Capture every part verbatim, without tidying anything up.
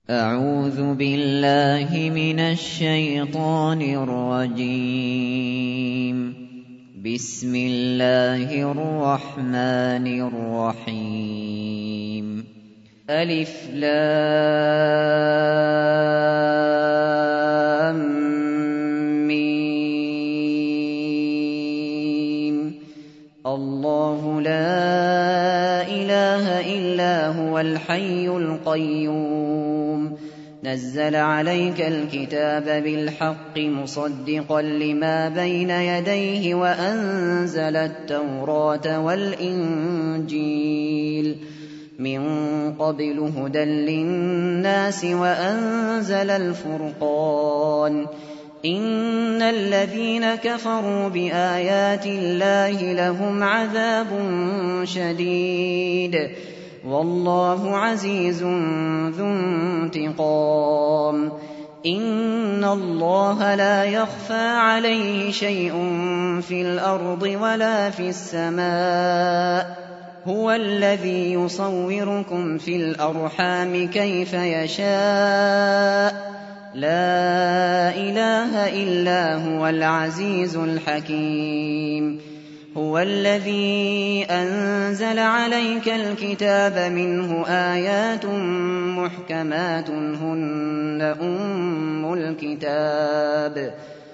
أعوذ بالله من الشيطان الرجيم. بسم الله الرحمن الرحيم. ألف لام ميم. الله لا إله إلا هو الحي القيوم. نزل عليك الكتاب بالحق مصدقا لما بين يديه وأنزل التوراة والإنجيل من قبل هدى للناس وأنزل الفرقان. إن الذين كفروا بآيات الله لهم عذاب شديد والله عزيز ذو انتقام. إن الله لا يخفى عليه شيء في الأرض ولا في السماء. هو الذي يصوركم في الأرحام كيف يشاء. لا إله إلا هو العزيز الحكيم. هو الذي أنزل عليك الكتاب منه آيات محكمات هن أم الكتاب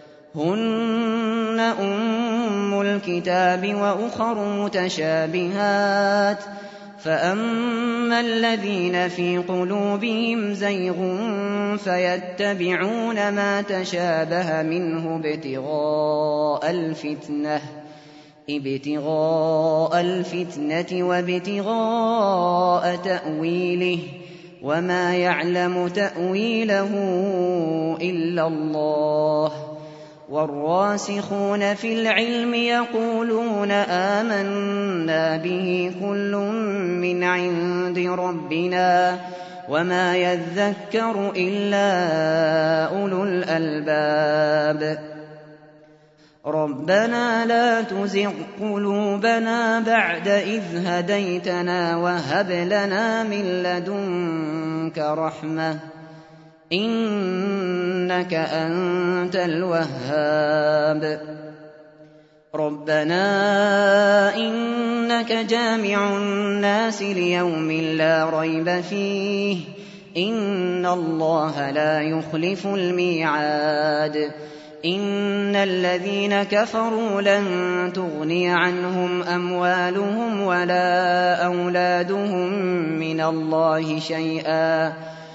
هن أم الكتاب وأخر متشابهات فأما الذين في قلوبهم زيغ فيتبعون ما تشابه منه ابتغاء الفتنة ابتغاء الفتنة وابتغاء تأويله وما يعلم تأويله إلا الله. والراسخون في العلم يقولون آمنا به كل من عند ربنا وما يذكر إلا أولو الألباب. ربنا لا تزغ قلوبنا بعد إذ هديتنا وهب لنا من لدنك رحمة إنك أنت الوهاب. ربنا إنك جامع الناس ليوم لا ريب فيه إن الله لا يخلف الميعاد. إن الذين كفروا لن تغني عنهم أموالهم ولا أولادهم من الله شيئا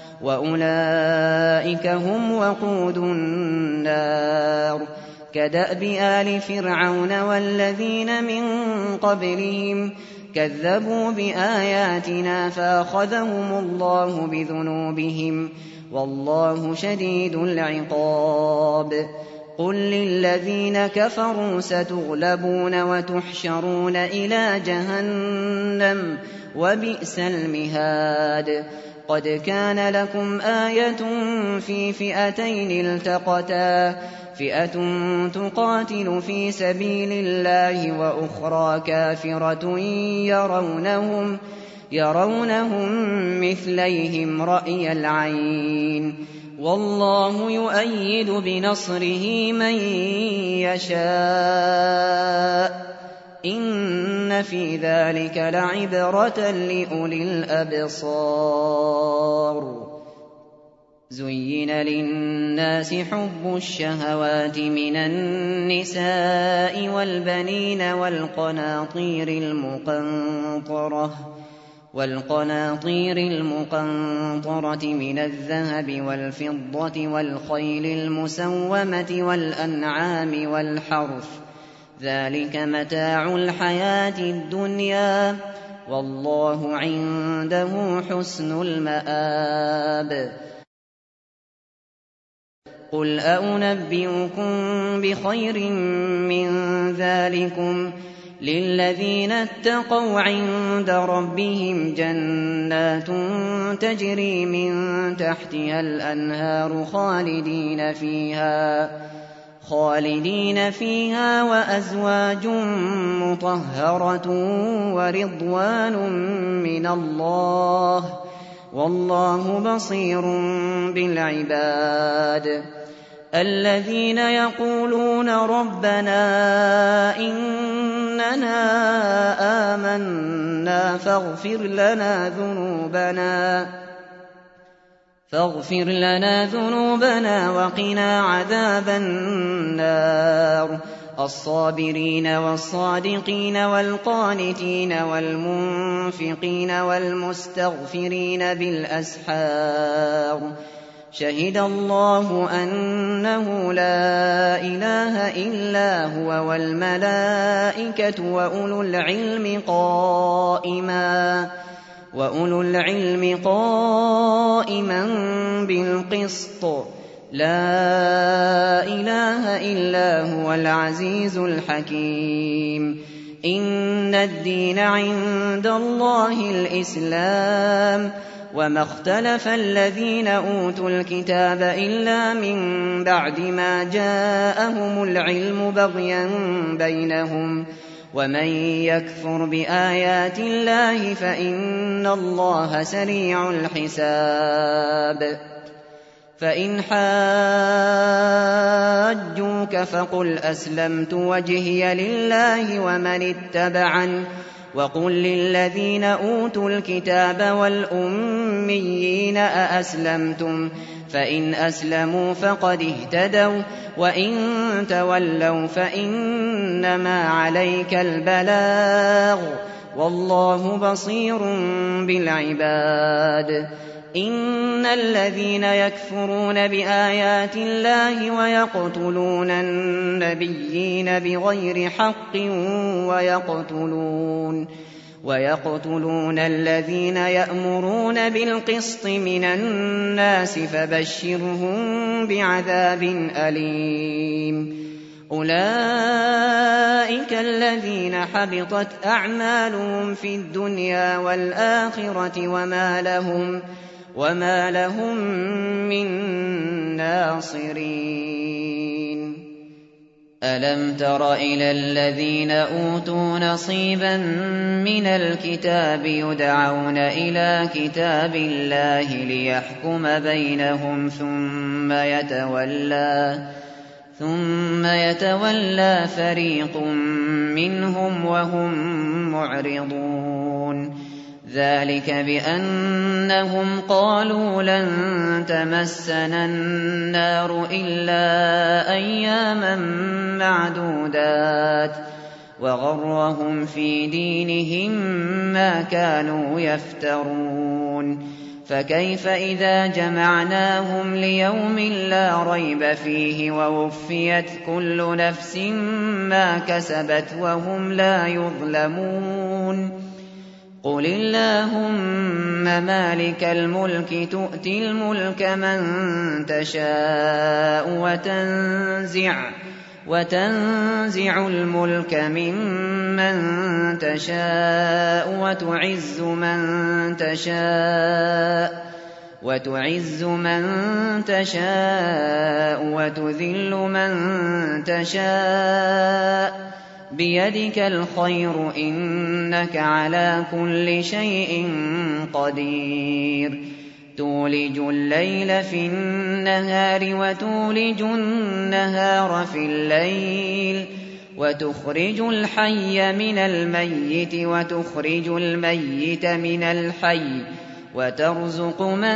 وأولئك هم وقود النار. كدأب آل فرعون والذين من قبلهم كذبوا بآياتنا فأخذهم الله بذنوبهم والله شديد العقاب. قل للذين كفروا ستغلبون وتحشرون إلى جهنم وبئس المهاد. قد كان لكم آية في فئتين التقتا فئة تقاتل في سبيل الله وأخرى كافرة يرونهم يرونهم مثليهم رأي العين والله يؤيد بنصره من يشاء. إن في ذلك لعبرة لأولي الأبصار. زين للناس حب الشهوات من النساء والبنين والقناطير المقنطرة والقناطير المقنطرة من الذهب والفضة والخيل المسومة والأنعام والحرث ذلك متاع الحياة الدنيا والله عنده حسن المآب. قل أنبئكم بخير من ذلكم للذين اتقوا عند ربهم جنات تجري من تحتها الأنهار خالدين فيها خالدين فيها وأزواج مطهرة ورضوان من الله والله بصير بالعباد الذين يقولون ربنا إننا آمنا فاغفر لنا ذنوبنا فاغفر لنا ذنوبنا وقنا عذاب النار الصابرين والصادقين والقانتين والمنفقين والمستغفرين بالأسحار شهد الله أنه لا إله إلا هو والملائكة وأولو العلم قائما وأولو العلم قائما بالقسط لا إله إلا هو العزيز الحكيم إن الدين عند الله الإسلام وما اختلف الذين أوتوا الكتاب إلا من بعد ما جاءهم العلم بغيا بينهم ومن يكفر بآيات الله فإن الله سريع الحساب فإن حاجوك فقل أسلمت وجهي لله ومن اتبعني وقل للذين أوتوا الكتاب والأميين أأسلمتم فإن أسلموا فقد اهتدوا وإن تولوا فإنما عليك البلاغ والله بصير بالعباد إن الذين يكفرون بآيات الله ويقتلون النبيين بغير حق ويقتلون ويقتلون الذين يأمرون بالقسط من الناس فبشرهم بعذاب أليم أولئك الذين حبطت أعمالهم في الدنيا والآخرة وما لهم وما لهم من ناصرين ألم تر إلى الذين أوتوا نصيبا من الكتاب يدعون إلى كتاب الله ليحكم بينهم ثم يتولى ثم يتولى فريق منهم وهم معرضون ذلك بأنهم قالوا لن تمسنا النار إلا أياما معدودات وغرهم في دينهم ما كانوا يفترون فكيف إذا جمعناهم ليوم لا ريب فيه ووفيت كل نفس ما كسبت وهم لا يظلمون قل اللهم مالك الملك تؤتي الملك من تشاء وتنزع وتنزع الملك ممن تشاء وتعز من تشاء وتعز من تشاء وتذل من تشاء بيدك الخير إنك على كل شيء قدير تولج الليل في النهار وتولج النهار في الليل وتخرج الحي من الميت وتخرج الميت من الحي وترزق من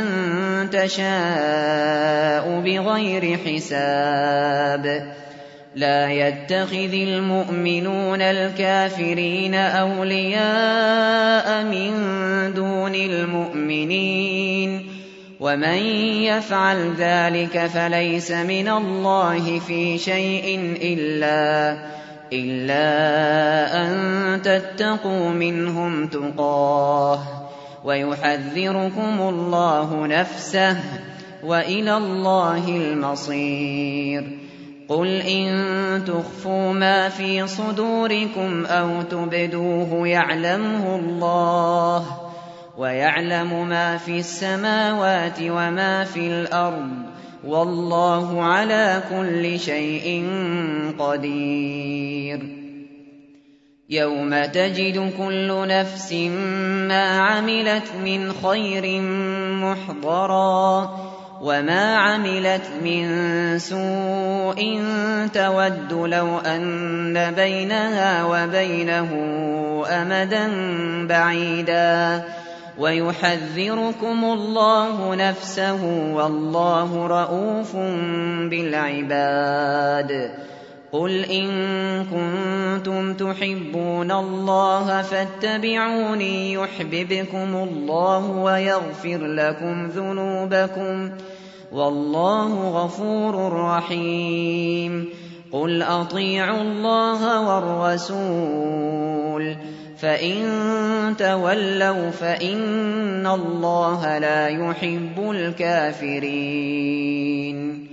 تشاء بغير حساب لا يتخذ المؤمنون الكافرين أولياء من دون المؤمنين ومن يفعل ذلك فليس من الله في شيء إلا إلا أن تتقوا منهم تقاه ويحذركم الله نفسه وإلى الله المصير قل إن تخفوا ما في صدوركم أو تبدوه يعلمه الله ويعلم ما في السماوات وما في الأرض والله على كل شيء قدير يوم تجد كل نفس ما عملت من خير مُحْضَرًا وَمَا عَمِلَتْ مِن سُوءٍ تَوَدُّ لَوْ أَنَّ بَيْنَهَا وَبَيْنَهُ أَمَدًا بَعِيدًا وَيُحَذِّرُكُمُ اللَّهُ نَفْسَهُ وَاللَّهُ رَءُوفٌ بِالْعِبَادِ قُلْ إِن كُنتُمْ تُحِبُّونَ اللَّهَ فَاتَّبِعُونِي يُحْبِبْكُمُ اللَّهُ وَيَغْفِرْ لَكُمْ ذُنُوبَكُمْ وَاللَّهُ غَفُورٌ رَّحِيمٌ قُلْ أَطِيعُوا اللَّهَ وَالرَّسُولَ فَإِن تَوَلَّوْا فَإِنَّ اللَّهَ لَا يُحِبُّ الْكَافِرِينَ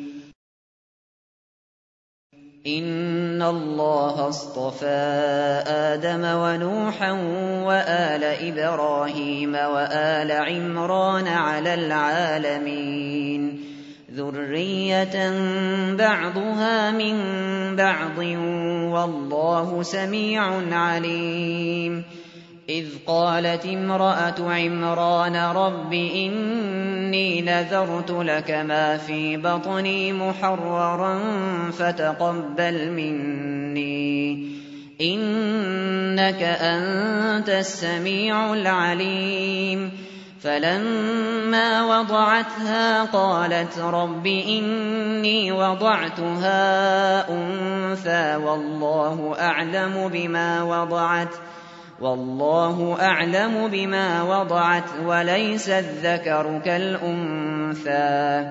إِنَّ اللَّهَ اصْطَفَىٰ آدَمَ وَنُوحًا وَآلَ إِبْرَاهِيمَ وَآلَ عِمْرَانَ عَلَى الْعَالَمِينَ ذُرِّيَّةً بَعْضُهَا مِن بَعْضٍ وَاللَّهُ سَمِيعٌ عَلِيمٌ إِذْ قَالَتِ امْرَأَتُ عِمْرَانَ رَبِّ إِنِّي نَذَرْتُ لَكَ مَا فِي بَطْنِي مُحَرَّرًا فَتَقَبَّلْ مِنِّي إِنَّكَ أَنتَ السَّمِيعُ الْعَلِيمُ فَلَمَّا وَضَعَتْهَا قَالَتْ رَبِّ إِنِّي وَضَعْتُهَا أُنثَىٰ وَاللَّهُ أَعْلَمُ بِمَا وَضَعَتْ والله أعلم بما وضعت وليس الذكر كالأنثى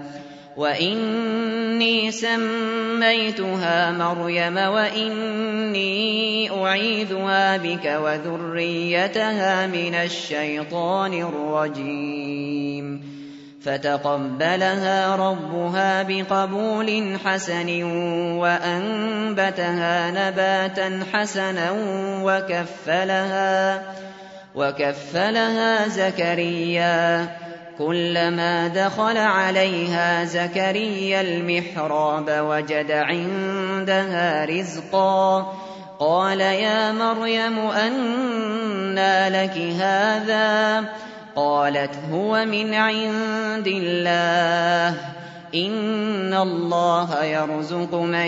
وإني سميتها مريم وإني أعيذها بك وذريتها من الشيطان الرجيم فتقبلها ربها بقبول حسن وأنبتها نباتا حسنا وكفلها, وكفلها زكريا كلما دخل عليها زكريا المحراب وجد عندها رزقا قال يا مريم أنى لك هذا قالت هو من عند الله إن الله يرزق من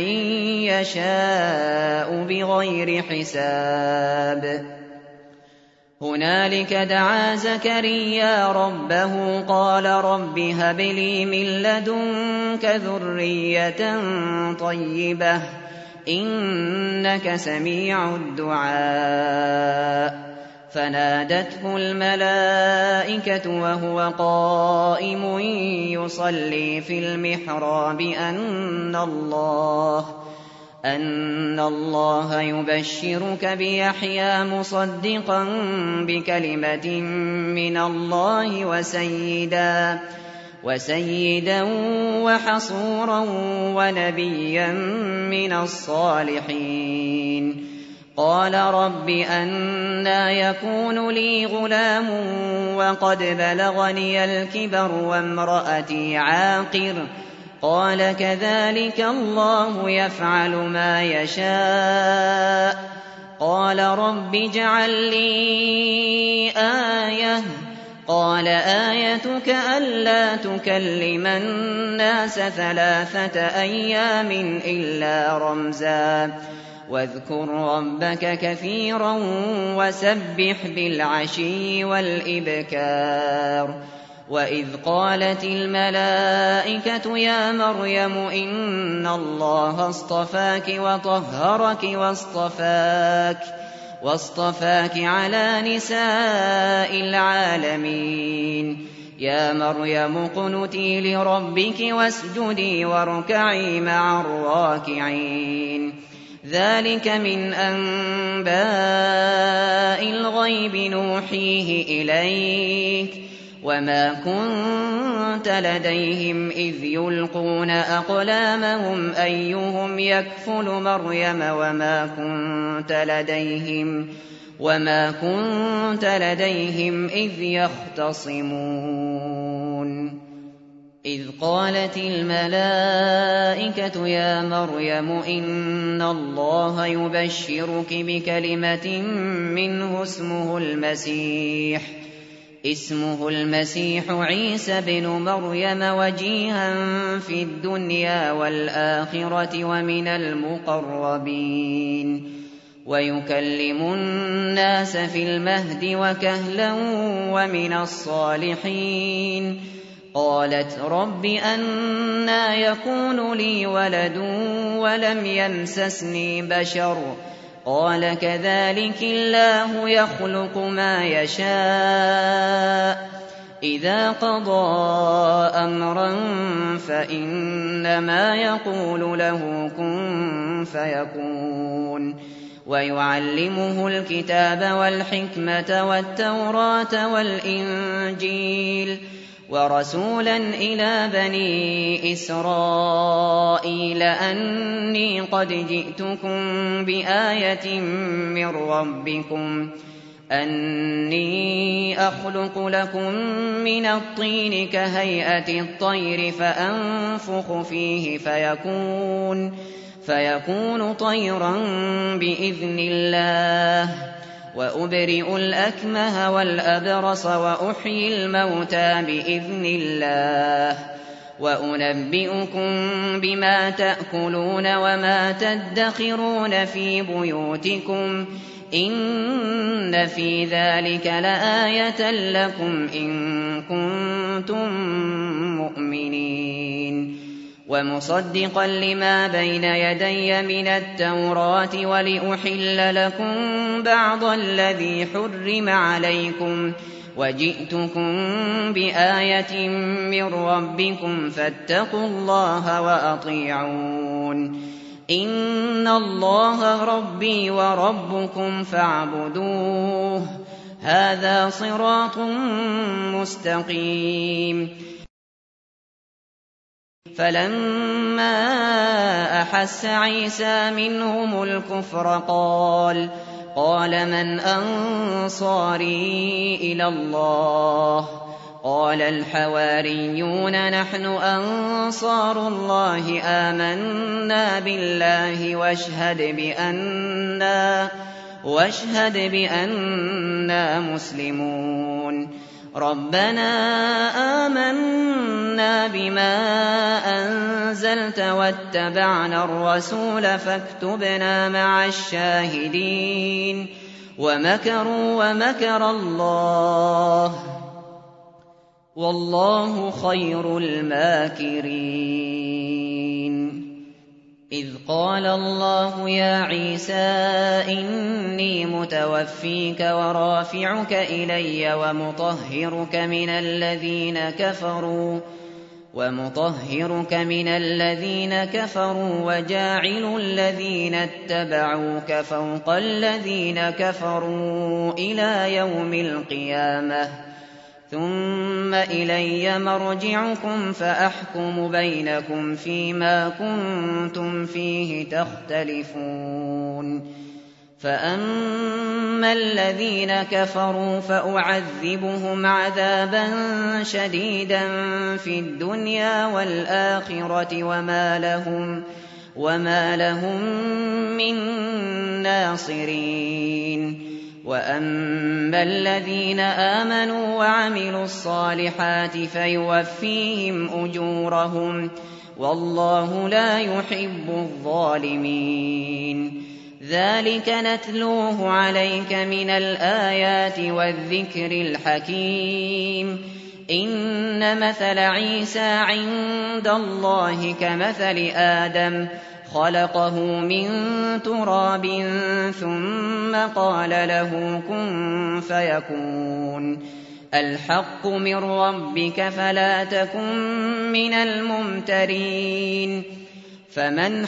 يشاء بغير حساب هنالك دعا زكريا ربه قال رب هب لي من لدنك ذرية طيبة إنك سميع الدعاء فنادته الملائكة وهو قائم يصلي في المحراب أن الله أن الله يبشرك بيحيى مصدقا بكلمة من الله وسيدا وسيدا وحصورا ونبيا من الصالحين قال رب أنى يكون لي غلام وقد بلغني الكبر وامرأتي عاقر قال كذلك الله يفعل ما يشاء قال رب اجعل لي آية قال آيتك ألا تكلم الناس ثلاثة أيام إلا رمزا واذكر ربك كثيرا وسبح بالعشي والإبكار وإذ قالت الملائكة يا مريم إن الله اصطفاك وطهرك واصطفاك واصطفاك على نساء العالمين يا مريم اقنتي لربك واسجدي واركعي مع الراكعين ذلك من أنباء الغيب نوحيه إليك وما كنت لديهم إذ يلقون أقلامهم أيهم يكفل مريم وما كنت لديهم وما كنت لديهم إذ يختصمون إذ قالت الملائكة يا مريم إن الله يبشرك بكلمة منه اسمه المسيح اسمه المسيح عيسى بن مريم وجيها في الدنيا والآخرة ومن المقربين ويكلم الناس في المهد وكهلا ومن الصالحين. قالت رب أنى يكون لي ولد ولم يمسسني بشر قال كذلك الله يخلق ما يشاء إذا قضى أمرا فإنما يقول له كن فيكون. ويعلمه الكتاب والحكمة والتوراة والإنجيل ورسولا إلى بني إسرائيل أني قد جئتكم بآية من ربكم أني أخلق لكم من الطين كهيئة الطير فأنفخ فيه فيكون, فيكون طيرا بإذن الله وأبرئ الأكمه والأبرص وأحيي الموتى بإذن الله وأنبئكم بما تأكلون وما تدخرون في بيوتكم إن في ذلك لآية لكم إن كنتم مؤمنين. ومصدقا لما بين يدي من التوراة ولأحل لكم بعض الذي حرم عليكم وجئتكم بآية من ربكم فاتقوا الله وأطيعون إن الله ربي وربكم فاعبدوه هذا صراط مستقيم. فلما أحس عيسى منهم الكفر قال قال من أنصاري إلى الله قال الحواريون نحن أنصار الله آمنا بالله واشهد بأننا, واشهد بأننا مسلمون. ربنا آمنا بما أنزلت واتبعنا الرسول فاكتبنا مع الشاهدين. ومكروا ومكر الله والله خير الماكرين. إذ قال الله يا عيسى إني متوفيك ورافعك إلي ومطهرك من الذين كفروا ومطهرك من الذين كفروا وجاعل الذين اتبعوك فوق الذين كفروا إلى يوم القيامة ثم إلي مرجعكم فأحكم بينكم فيما كنتم فيه تختلفون. فأما الذين كفروا فأعذبهم عذابا شديدا في الدنيا والآخرة وما لهم, وما لهم من ناصرين. وأما الذين آمنوا وعملوا الصالحات فيوفيهم أجورهم والله لا يحب الظالمين. ذلك نتلوه عليك من الآيات والذكر الحكيم. إن مثل عيسى عند الله كمثل آدم خلقه من تراب ثم قال له كن فيكون. الحق من ربك فلا تكن من الممترين. فمن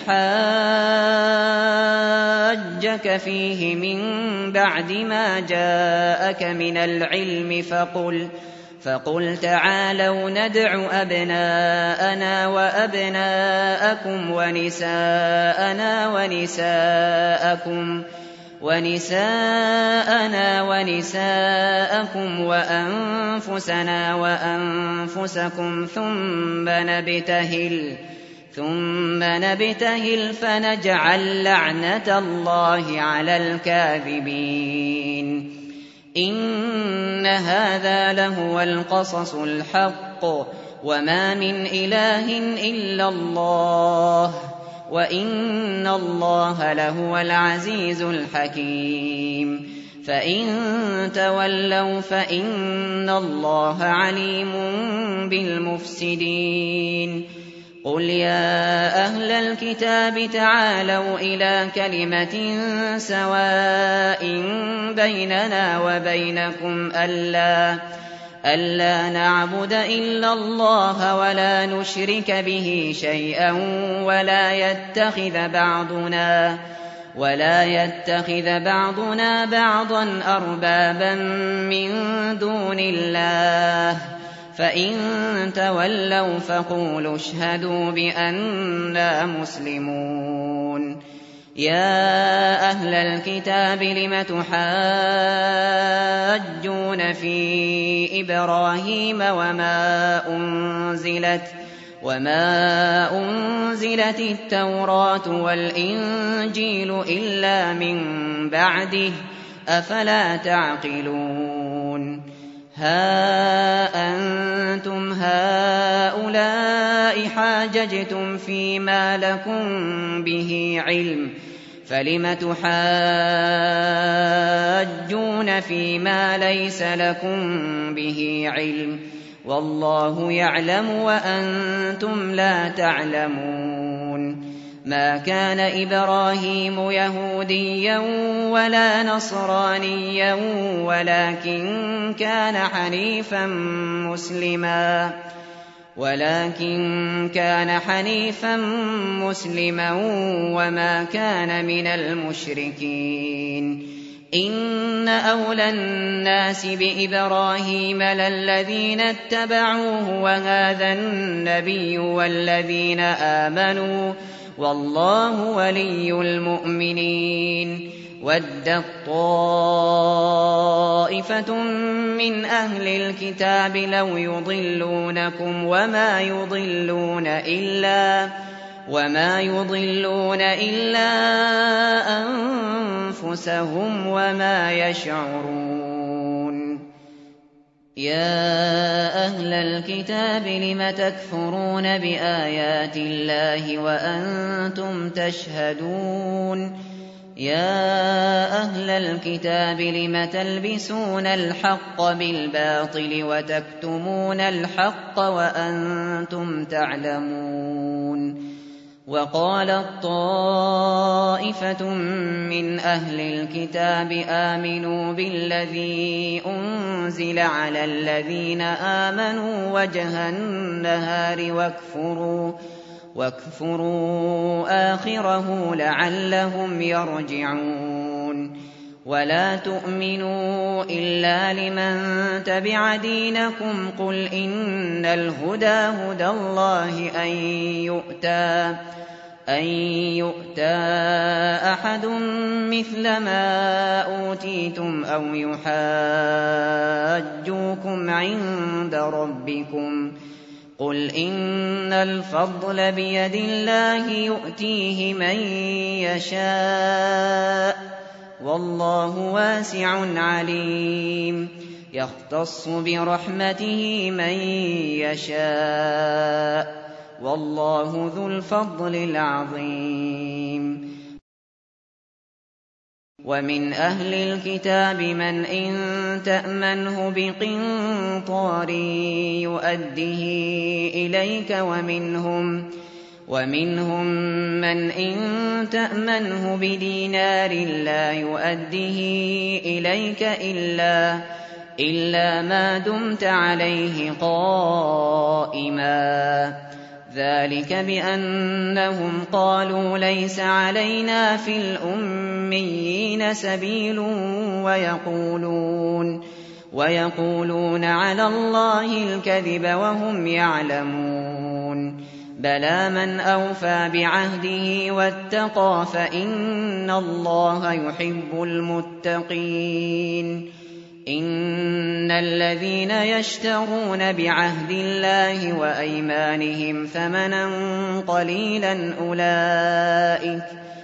حاجك فيه من بعد ما جاءك من العلم فقل فقل تعالوا ندع أبناءنا وأبناءكم ونساءنا ونساءكم ونساءنا ونساءكم وأنفسنا وأنفسكم ثم نبتهل ثم نبتهل فنجعل لعنة الله على الكاذبين. إن هذا لهو القصص الحق وما من إله إلا الله وإن الله لهو العزيز الحكيم فإن تولوا فإن الله عليم بالمفسدين قل يا أهل الكتاب تعالوا إلى كلمة سواء بيننا وبينكم ألا ألا نعبد إلا الله ولا نشرك به شيئا ولا يتخذ بعضنا ولا يتخذ بعضنا بعضا أربابا من دون الله فإن تولوا فقولوا اشهدوا بأننا مسلمون يا أهل الكتاب لم تحاجون في إبراهيم وما أنزلت وما أنزلت التوراة والإنجيل إلا من بعده أفلا تعقلون ها أنتم هؤلاء حاججتم فيما لكم به علم فلم تحاجون فيما ليس لكم به علم والله يعلم وأنتم لا تعلمون ما كان إبراهيم يهوديا ولا نصرانيا ولكن كان حنيفا مسلما ولكن كان حنيفا مسلما وما كان من المشركين إن أولى الناس بإبراهيم للذين اتبعوه وهذا النبي والذين آمنوا والله ولي المؤمنين ودت طائفة من أهل الكتاب لو يضلونكم وما يضلون إلا وما يضلون إلا أنفسهم وما يشعرون يا أهل الكتاب لم تكفرون بآيات الله وأنتم تشهدون يا أهل الكتاب لم تلبسون الحق بالباطل وتكتمون الحق وأنتم تعلمون وقالت طائفة من أهل الكتاب آمنوا بالذي أنزل على الذين آمنوا وجه النهار واكفروا واكفروا آخره لعلهم يرجعون ولا تؤمنوا إلا لمن تبع دينكم قل إن الهدى هدى الله أن يؤتى أن يؤتى أحد مثل ما أوتيتم أو يحاجوكم عند ربكم قل إن الفضل بيد الله يؤتيه من يشاء والله واسع عليم يختص برحمته من يشاء والله ذو الفضل العظيم ومن أهل الكتاب من إن تأمنه بقنطار يؤده إليك ومنهم ومنهم من إن تأمنه بدينار لا يؤده إليك إلا إلا ما دمت عليه قائما ذلك بأنهم قالوا ليس علينا في الأميين سبيل ويقولون ويقولون على الله الكذب وهم يعلمون بلى من أوفى بعهده واتقى فإن الله يحب المتقين إن الذين يشترون بعهد الله وأيمانهم ثمنا قليلا أولئك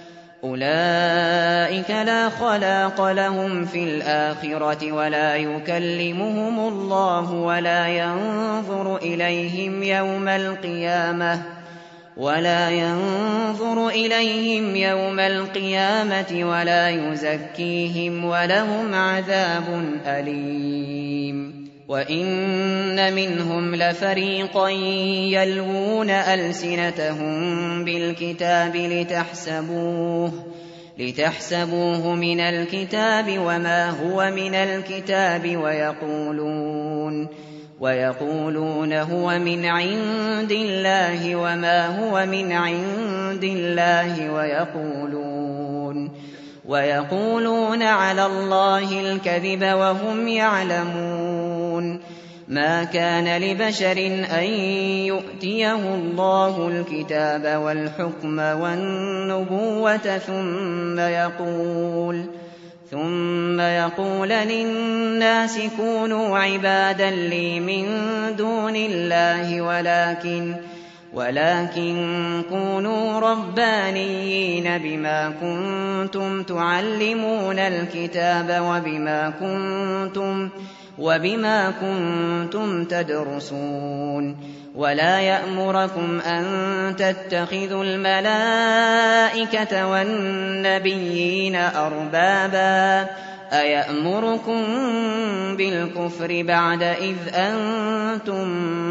أولئك لا خلاق لهم في الآخرة ولا يكلمهم الله ولا ينظر إليهم يوم القيامة ولا ينظر إليهم يوم القيامة ولا يزكيهم ولهم عذاب أليم. وإن منهم لفريقا يلوون ألسنتهم بالكتاب لتحسبوه لتحسبوه من الكتاب وما هو من الكتاب ويقولون ويقولون هو من عند الله وما هو من عند الله ويقولون ويقولون على الله الكذب وهم يعلمون. ما كان لبشر أن يؤتيه الله الكتاب والحكم والنبوة ثم يقول ثم يقول للناس كونوا عبادا لي من دون الله ولكن ولكن كونوا ربانيين بما كنتم تعلمون الكتاب وبما كنتم وبما كنتم تدرسون. ولا يأمركم أن تتخذوا الملائكة والنبيين أربابا أيأمركم بالكفر بعد إذ أنتم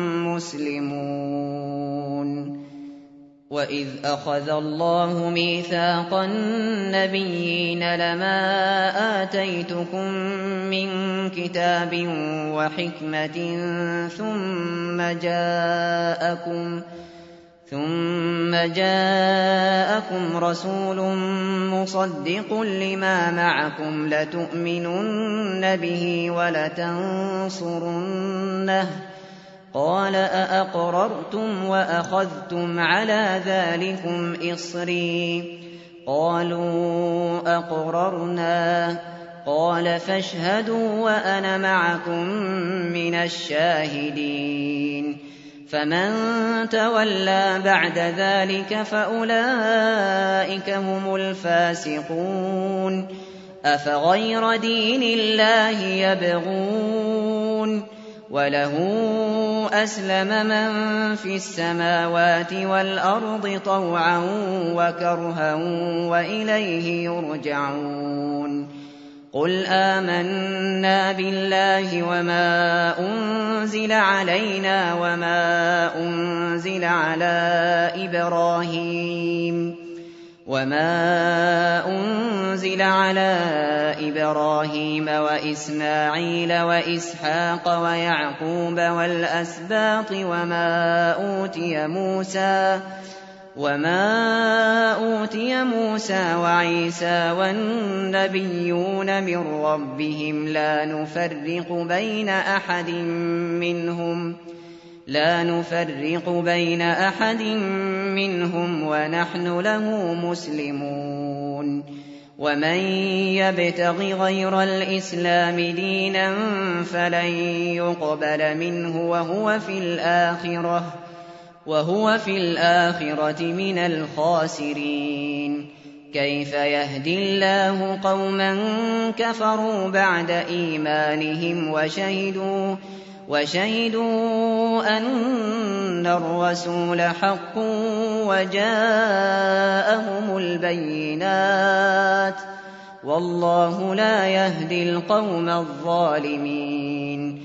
مسلمون. وإذ أخذ الله ميثاق النبيين لما آتيتكم من كتاب وحكمة ثم جاءكم ثم جاءكم رسول مصدق لما معكم لتؤمنن به ولتنصرنه قال أأقررتم وأخذتم على ذلكم إصري قالوا أقررنا قال فاشهدوا وأنا معكم من الشاهدين. فمن تولى بعد ذلك فأولئك هم الفاسقون. أفغير دين الله يبغون وله أسلم من في السماوات والأرض طوعا وكرها وإليه يرجعون. قل آمنا بالله وما أنزل علينا وما أنزل على إبراهيم وما أنزل على إبراهيم وإسماعيل وإسحاق ويعقوب والأسباط وما أوتي موسى وما أوتي موسى وعيسى والنبيون من ربهم لا نفرق بين أحد منهم لا نفرق بين أحد منهم ونحن له مسلمون. ومن يبتغ غير الإسلام دينا فلن يقبل منه وهو في الآخرة وهو في الآخرة من الخاسرين. كيف يهدي الله قوما كفروا بعد إيمانهم وشهدوا وشهدوا أن الرسول حق وجاءهم البينات والله لا يهدي القوم الظالمين.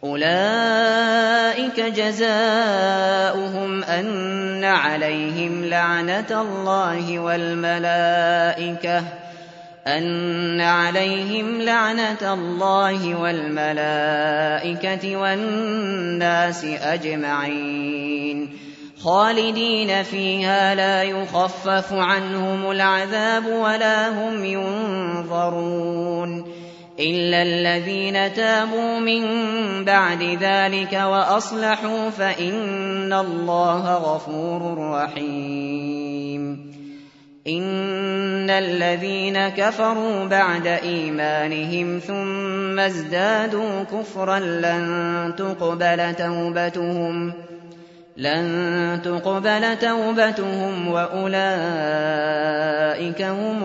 أولئك جزاؤهم أن عليهم لعنة الله والملائكة أن عليهم لعنة الله والملائكة والناس أجمعين خالدين فيها لا يخفف عنهم العذاب ولا هم ينظرون إلا الذين تابوا من بعد ذلك وأصلحوا فإن الله غفور رحيم. إن الذين كفروا بعد إيمانهم ثم ازدادوا كفرا لن تقبل توبتهم لن تقبل توبتهم وأولئك هم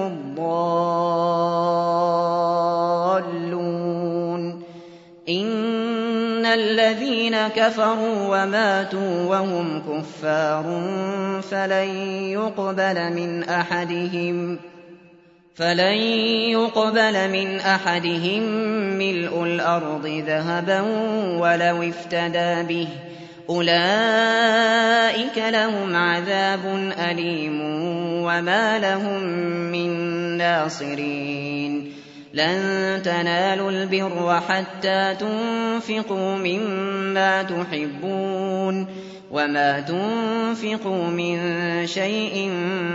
الضالون. إن الذين كفروا وماتوا وهم كفار فلن يقبل من أحدهم فلن يقبل من أحدهم ملء الأرض ذهبا ولو افتدى به، أولئك لهم عذاب أليم وما لهم من ناصرين. لن تنالوا البر حتى تنفقوا مما تحبون، وما تنفقوا من شيء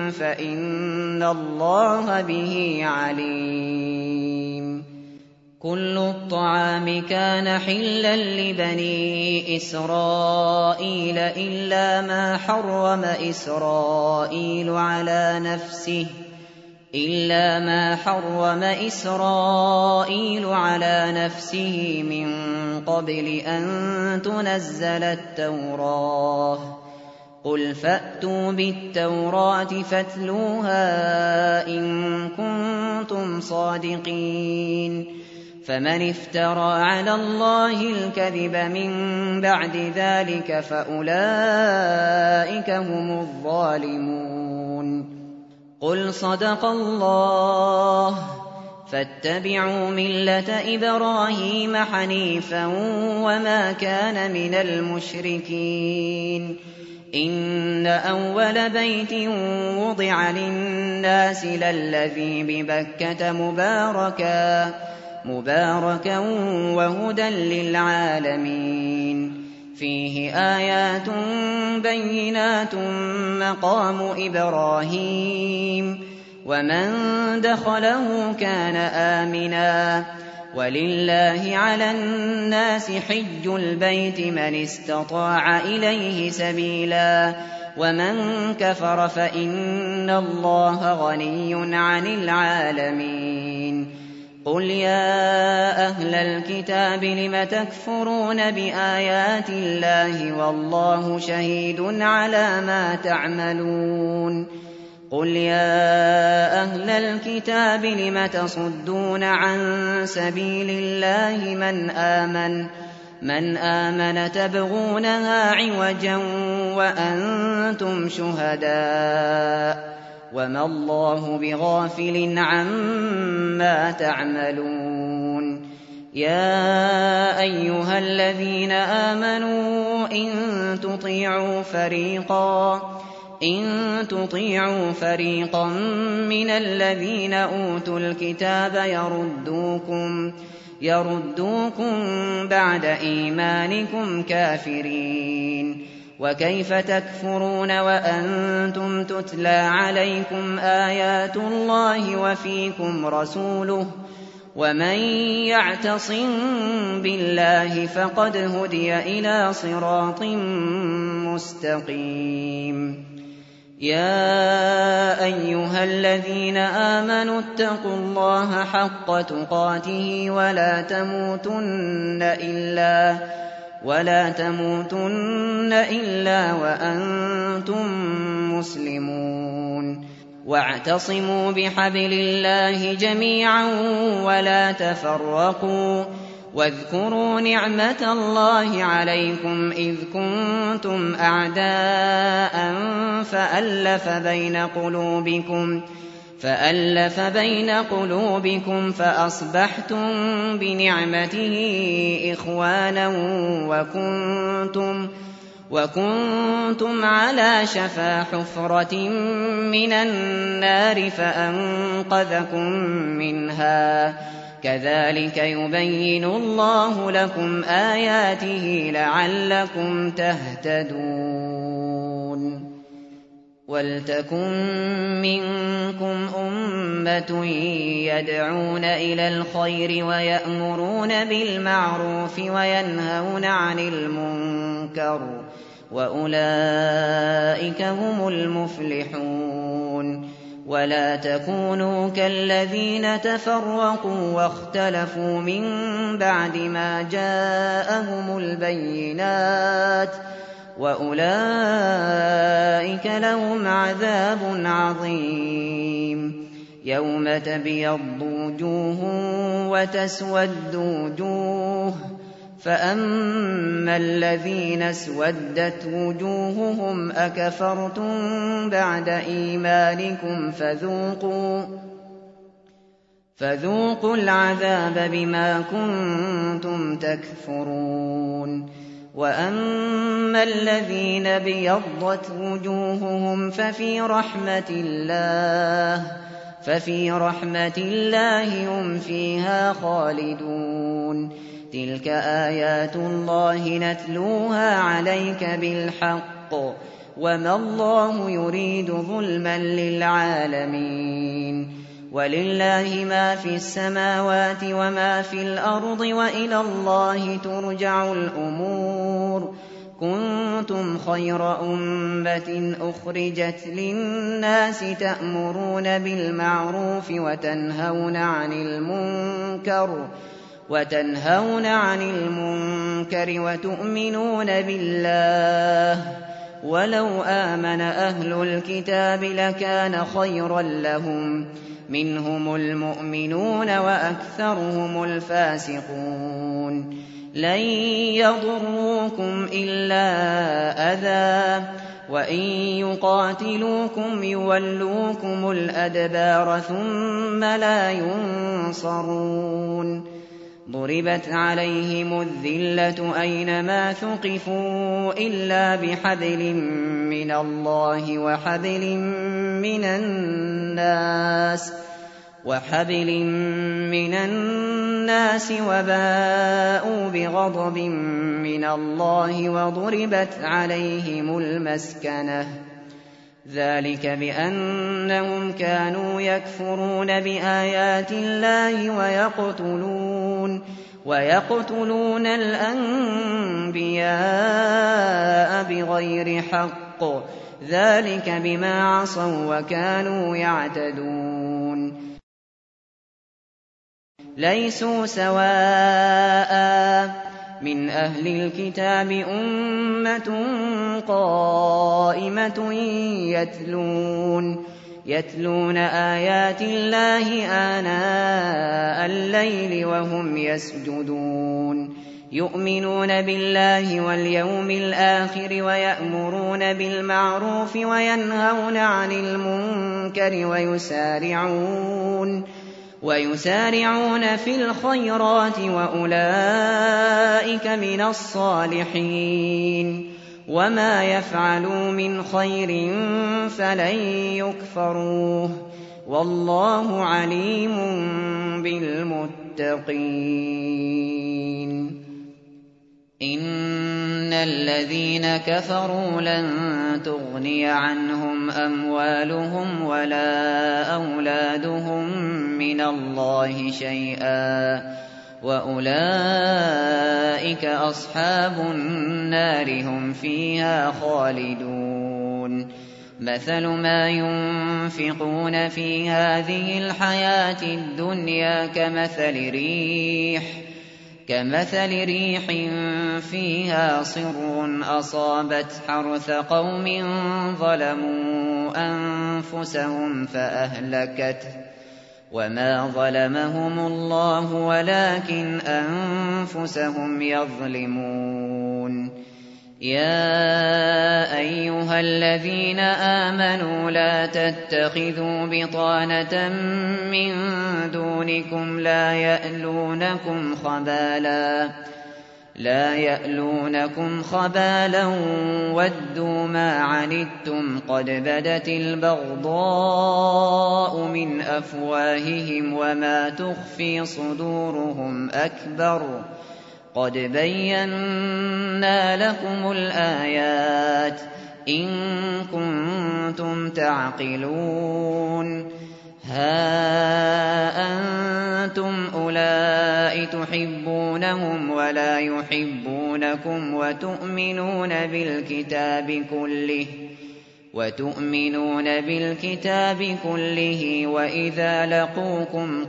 فإن الله به عليم. كل الطعام كان حلا لبني إسرائيل إلا ما حرم إسرائيل على نفسه إلا ما حرم إسرائيل على نفسه من قبل أن تنزل التوراة. قل فأتوا بالتوراة فاتلوها إن كنتم صادقين. فمن افترى على الله الكذب من بعد ذلك فأولئك هم الظالمون. قل صدق الله، فاتبعوا ملة إبراهيم حنيفا وما كان من المشركين. إن أول بيت وضع للناس للذي ببكة مباركا مباركا وهدى للعالمين. فيه آيات بينات مقام إبراهيم ومن دخله كان آمنا. ولله على الناس حج البيت من استطاع إليه سبيلا ومن كفر فإن الله غني عن العالمين. قل يا أهل الكتاب لم تكفرون بآيات الله والله شهيد على ما تعملون. قل يا أهل الكتاب لم تصدون عن سبيل الله من آمن من آمن تبغونها عوجا وأنتم شهداء وما الله بغافل عما تعملون. يا أيها الذين آمنوا إن تطيعوا فريقا إن تطيعوا فريقا من الذين أوتوا الكتاب يردوكم يردوكم بعد إيمانكم كافرين. وكيف تكفرون وأنتم تتلى عليكم آيات الله وفيكم رسوله ومن يعتصم بالله فقد هدي إلى صراط مستقيم. يا أيها الذين آمنوا اتقوا الله حق تقاته ولا تموتن إلا ولا تموتن إلا وأنتم مسلمون. واعتصموا بحبل الله جميعا ولا تفرقوا. واذكروا نعمة الله عليكم إذ كنتم أعداء فألف بين قلوبكم فألف بين قلوبكم فأصبحتم بنعمته إخوانا وكنتم وكنتم على شفا حفرة من النار فأنقذكم منها. كذلك يبين الله لكم آياته لعلكم تهتدون. ولتكن منكم أمة يدعون إلى الخير ويأمرون بالمعروف وينهون عن المنكر وأولئك هم المفلحون. ولا تكونوا كالذين تفرقوا واختلفوا من بعد ما جاءهم البينات وأولئك لهم عذاب عظيم. يوم تبيض وجوه وتسود وجوه، فأما الذين اسودت وجوههم أكفرتم بعد إيمانكم فذوقوا فذوقوا العذاب بما كنتم تكفرون. وأما الذين بيضت وجوههم ففي رحمة الله ففي رحمة الله هم فيها خالدون. تلك آيات الله نتلوها عليك بالحق، وما الله يريد ظلما للعالمين. ولله ما في السماوات وما في الأرض، وإلى الله ترجع الأمور. كنتم خير أمة أخرجت للناس تأمرون بالمعروف وتنهون عن المنكر وتنهون عن المنكر وتؤمنون بالله. ولو آمن أهل الكتاب لكان خيرا لهم، منهم المؤمنون وأكثرهم الفاسقون. لن يضروكم إلا أذى، وإن يقاتلوكم يولوكم الأدبار ثم لا ينصرون. ضربت عليهم الذلة أينما ثقفوا إلا بحبل من الله وحبل من الناس وحبل من الناس وباءوا بغضب من الله وضربت عليهم المسكنة. ذلك بأنهم كانوا يكفرون بآيات الله ويقتلون ويقتلون الأنبياء بغير حق. ذلك بما عصوا وكانوا يعتدون. ليسوا سواء، من أهل الكتاب أمة قائمة يتلون يتلون آيات الله آناء الليل وهم يسجدون. يؤمنون بالله واليوم الآخر ويأمرون بالمعروف وينهون عن المنكر ويسارعون ويسارعون في الخيرات وأولئك من الصالحين. وما يفعلوا من خير فلن يكفروه، والله عليم بالمتقين. إن الذين كفروا لن تغني عنهم أموالهم ولا أولادهم من الله شيئا، وأولئك أصحاب النار هم فيها خالدون. مثل ما ينفقون في هذه الحياة الدنيا كمثل ريح كمثل ريح فيها صر أصابت حرث قوم ظلموا أنفسهم فأهلكته، وما ظلمهم الله ولكن أنفسهم يظلمون. يا أيها الذين آمنوا لا تتخذوا بطانة من دونكم لا يألونكم خبالا لا يألونكم خبالا ودوا ما عنتم قد بدت البغضاء من أفواههم وما تخفي صدورهم أكبر. قد بينا لكم الآيات إن كنتم تعقلون. ها أنتم أولئك تحبونهم ولا يحبونكم وتؤمنون بالكتاب كله وتؤمنون بالكتاب كله وإذا لقوكم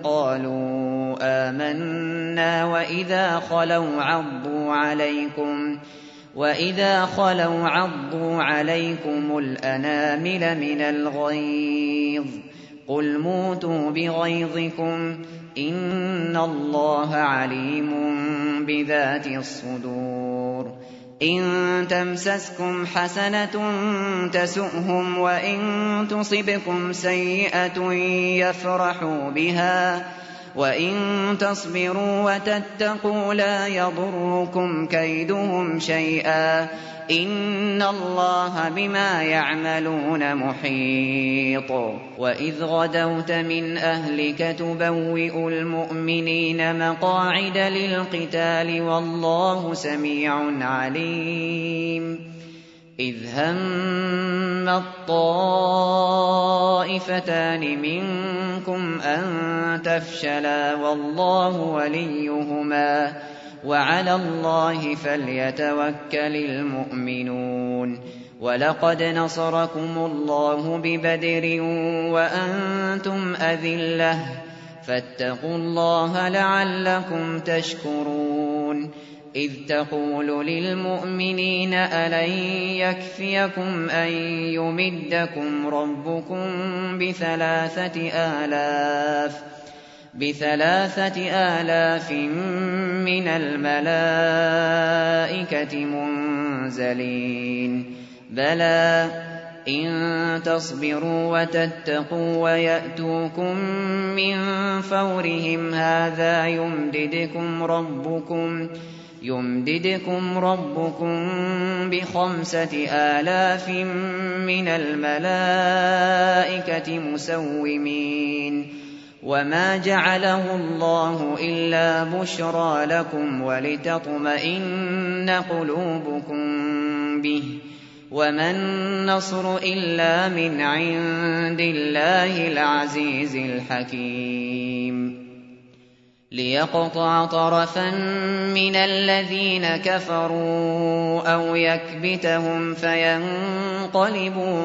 قالوا آمنا وإذا خلوا عضوا عليكم وإذا خلوا عضوا عليكم الأنامل من الغيظ قل موتوا بغيظكم إن الله عليم بذات الصدور إن تمسسكم حسنة تسؤهم وإن تصبكم سيئة يفرحوا بها وإن تصبروا وتتقوا لا يضركم كيدهم شيئا إن الله بما يعملون محيط وإذ غدوت من أهلك تبوئ المؤمنين مقاعد للقتال والله سميع عليم إذ هم الطائفتان منكم أن تفشلا والله وليهما وعلى الله فليتوكل المؤمنون ولقد نصركم الله ببدر وأنتم أذلة فاتقوا الله لعلكم تشكرون إذ تقول للمؤمنين ألن يكفيكم أن يمدكم ربكم بثلاثة آلاف بثلاثة آلاف من الملائكة منزلين بلى إن تصبروا وتتقوا ويأتوكم من فورهم هذا يمددكم ربكم يمددكم ربكم بخمسة آلاف من الملائكة مسومين وما جعله الله إلا بشرى لكم ولتطمئن قلوبكم به وما النصر إلا من عند الله العزيز الحكيم ليقطع طرفا من الذين كفروا أو يكبتهم فينقلبوا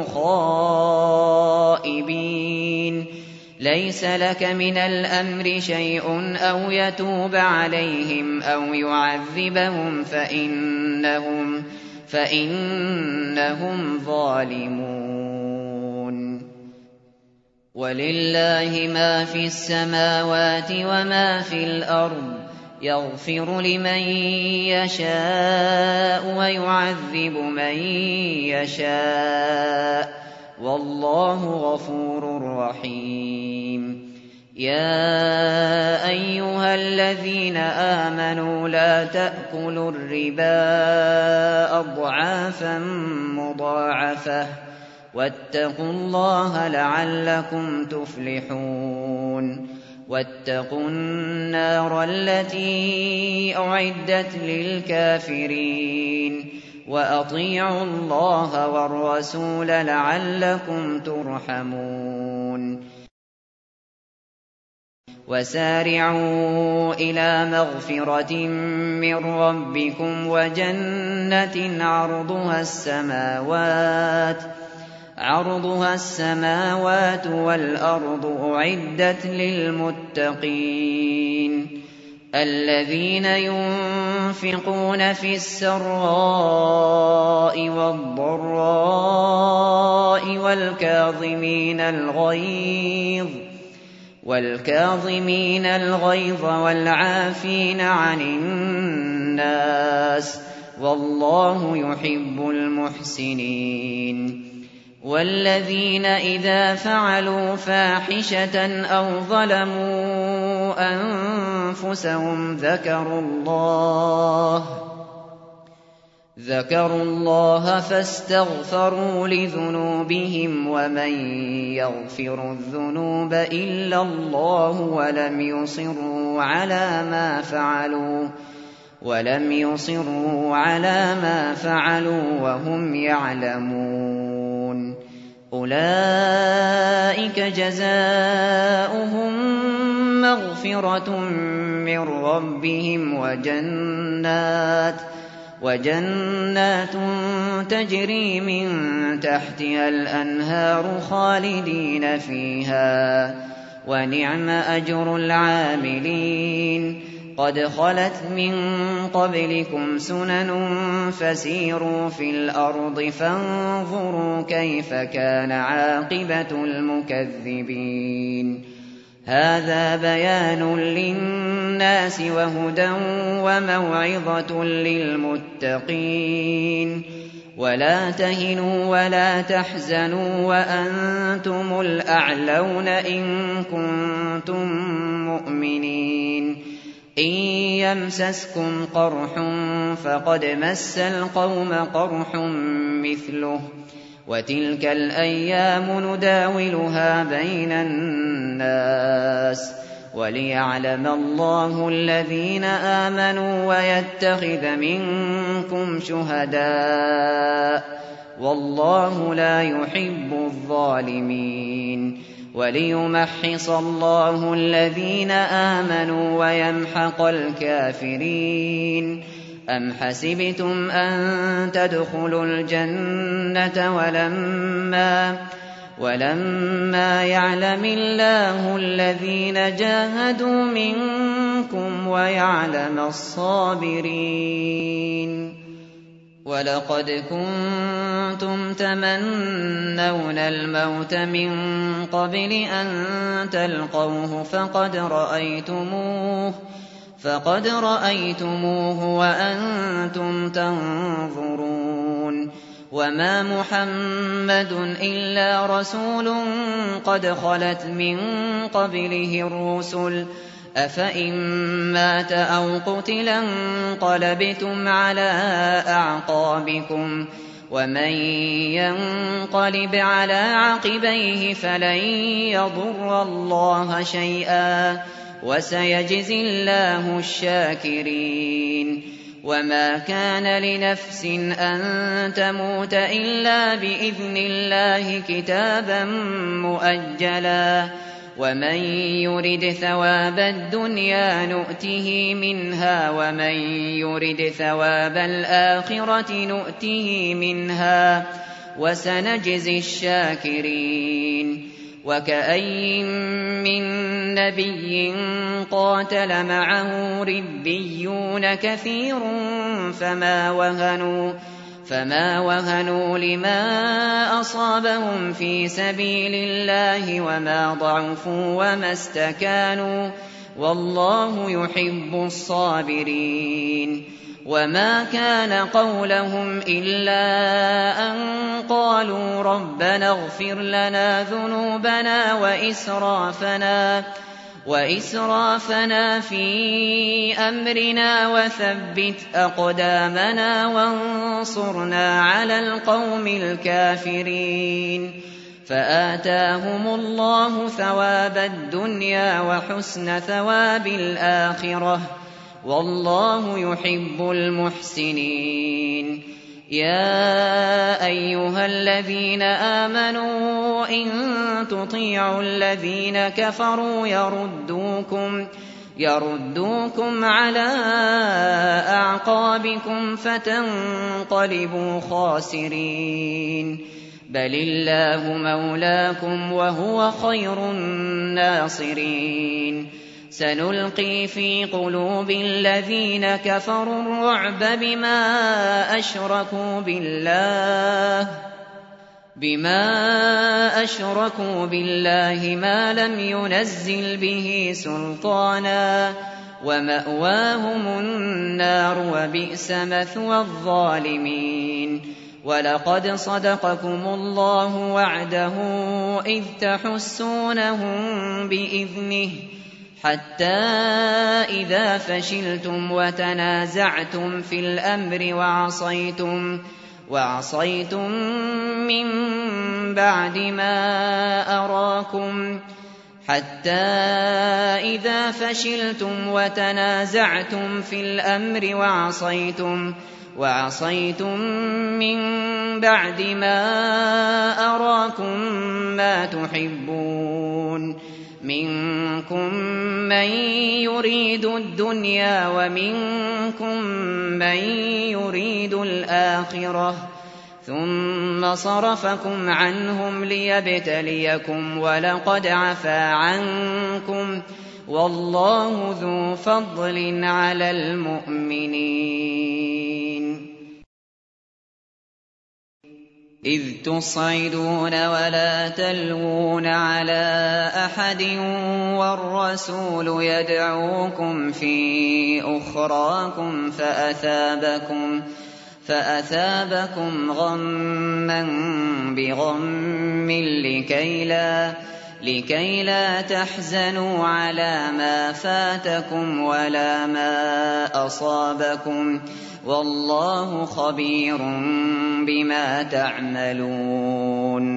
خائبين ليس لك من الأمر شيء أو يتوب عليهم أو يعذبهم فإنهم فإنهم ظالمون ولله ما في السماوات وما في الأرض يغفر لمن يشاء ويعذب من يشاء والله غفور رحيم يا أيها الذين آمنوا لا تأكلوا الربا أضعافا مضاعفة واتقوا الله لعلكم تفلحون واتقوا النار التي أعدت للكافرين وأطيعوا الله والرسول لعلكم ترحمون وسارعوا إلى مغفرة من ربكم وجنة عرضها السماوات عرضها السماوات والأرض أعدت للمتقين الذين ينفقون في السراء والضراء والكاظمين الغيظ والكاظمين الغيظ والعافين عن الناس والله يحب المحسنين والذين إذا فعلوا فاحشة أو ظلموا أنفسهم ذكروا الله ذكروا الله فاستغفروا لذنوبهم ومن يغفر الذنوب إلا الله ولم يصروا على ما فعلوا ولم يصروا على ما فعلوا وهم يعلمون أولئك جزاؤهم مغفرة من ربهم وجنات وجنات تجري من تحتها الأنهار خالدين فيها ونعم أجر العاملين قد خلت من قبلكم سنن فسيروا في الأرض فانظروا كيف كان عاقبة المكذبين هذا بيان للناس وهدى وموعظة للمتقين ولا تهنوا ولا تحزنوا وأنتم الأعلون إن كنتم مؤمنين إن يمسسكم قرح فقد مس القوم قرح مثله وتلك الأيام نداولها بين الناس وليعلم الله الذين آمنوا ويتخذ منكم شهداء والله لا يحب الظالمين وليمحص الله الذين آمنوا ويمحق الكافرين أم حسبتم أن تدخلوا الجنة ولما ولما يعلم الله الذين جاهدوا منكم ويعلم الصابرين ولقد كنتم تمنون الموت من قبل أن تلقوه فقد رأيتموه فقد رأيتموه وأنتم تنظرون وما محمد إلا رسول قد خلت من قبله الرسل أفإن مات أو قتل انقلبتم على أعقابكم ومن ينقلب على عقبيه فلن يضر الله شيئا وسيجزي الله الشاكرين وما كان لنفس أن تموت إلا بإذن الله كتابا مؤجلا ومن يرد ثواب الدنيا نؤته منها ومن يرد ثواب الآخرة نؤته منها وسنجزي الشاكرين وكأي من نبي قاتل معه ربيون كثير فما وهنوا فما وهنوا لما أصابهم في سبيل الله وما ضعفوا وما استكانوا والله يحب الصابرين وما كان قولهم إلا أن قالوا ربنا اغفر لنا ذنوبنا وإسرافنا وإسرافنا في أمرنا وثبت أقدامنا وانصرنا على القوم الكافرين فآتاهم الله ثواب الدنيا وحسن ثواب الآخرة والله يحب المحسنين يا أيها الذين آمنوا إن تطيعوا الذين كفروا يردوكم يردوكم على أعقابكم فتنقلبوا خاسرين بل الله مولاكم وهو خير الناصرين سنلقي في قلوب الذين كفروا الرعب بما أشركوا بالله بما أشركوا بالله ما لم ينزل به سلطانا ومأواهم النار وبئس مثوى الظالمين ولقد صدقكم الله وعده إذ تحسونهم بإذنه حتى إذا فشلتم وتنازعتم في الأمر وعصيتم وعصيتم من بعد ما أراكم حتى إذا فشلتم وتنازعتم في الأمر وعصيتم وعصيتم من بعد ما أراكم ما تحبون منكم من يريد الدنيا ومنكم من يريد الآخرة ثم صرفكم عنهم ليبتليكم ولقد عفا عنكم وَاللَّهُ ذُو فَضْلٍ عَلَى الْمُؤْمِنِينَ إِذْ تُصْعِدُونَ وَلَا تَلْوُونَ عَلَىٰ أَحَدٍ وَالرَّسُولُ يَدْعُوكُمْ فِي أُخْرَاكُمْ فَأَثَابَكُمْ فَأَثَابَكُمْ غَمًّا بِغَمٍّ لِّكَيْ لَا لكي لا تحزنوا على ما فاتكم ولا ما أصابكم والله خبير بما تعملون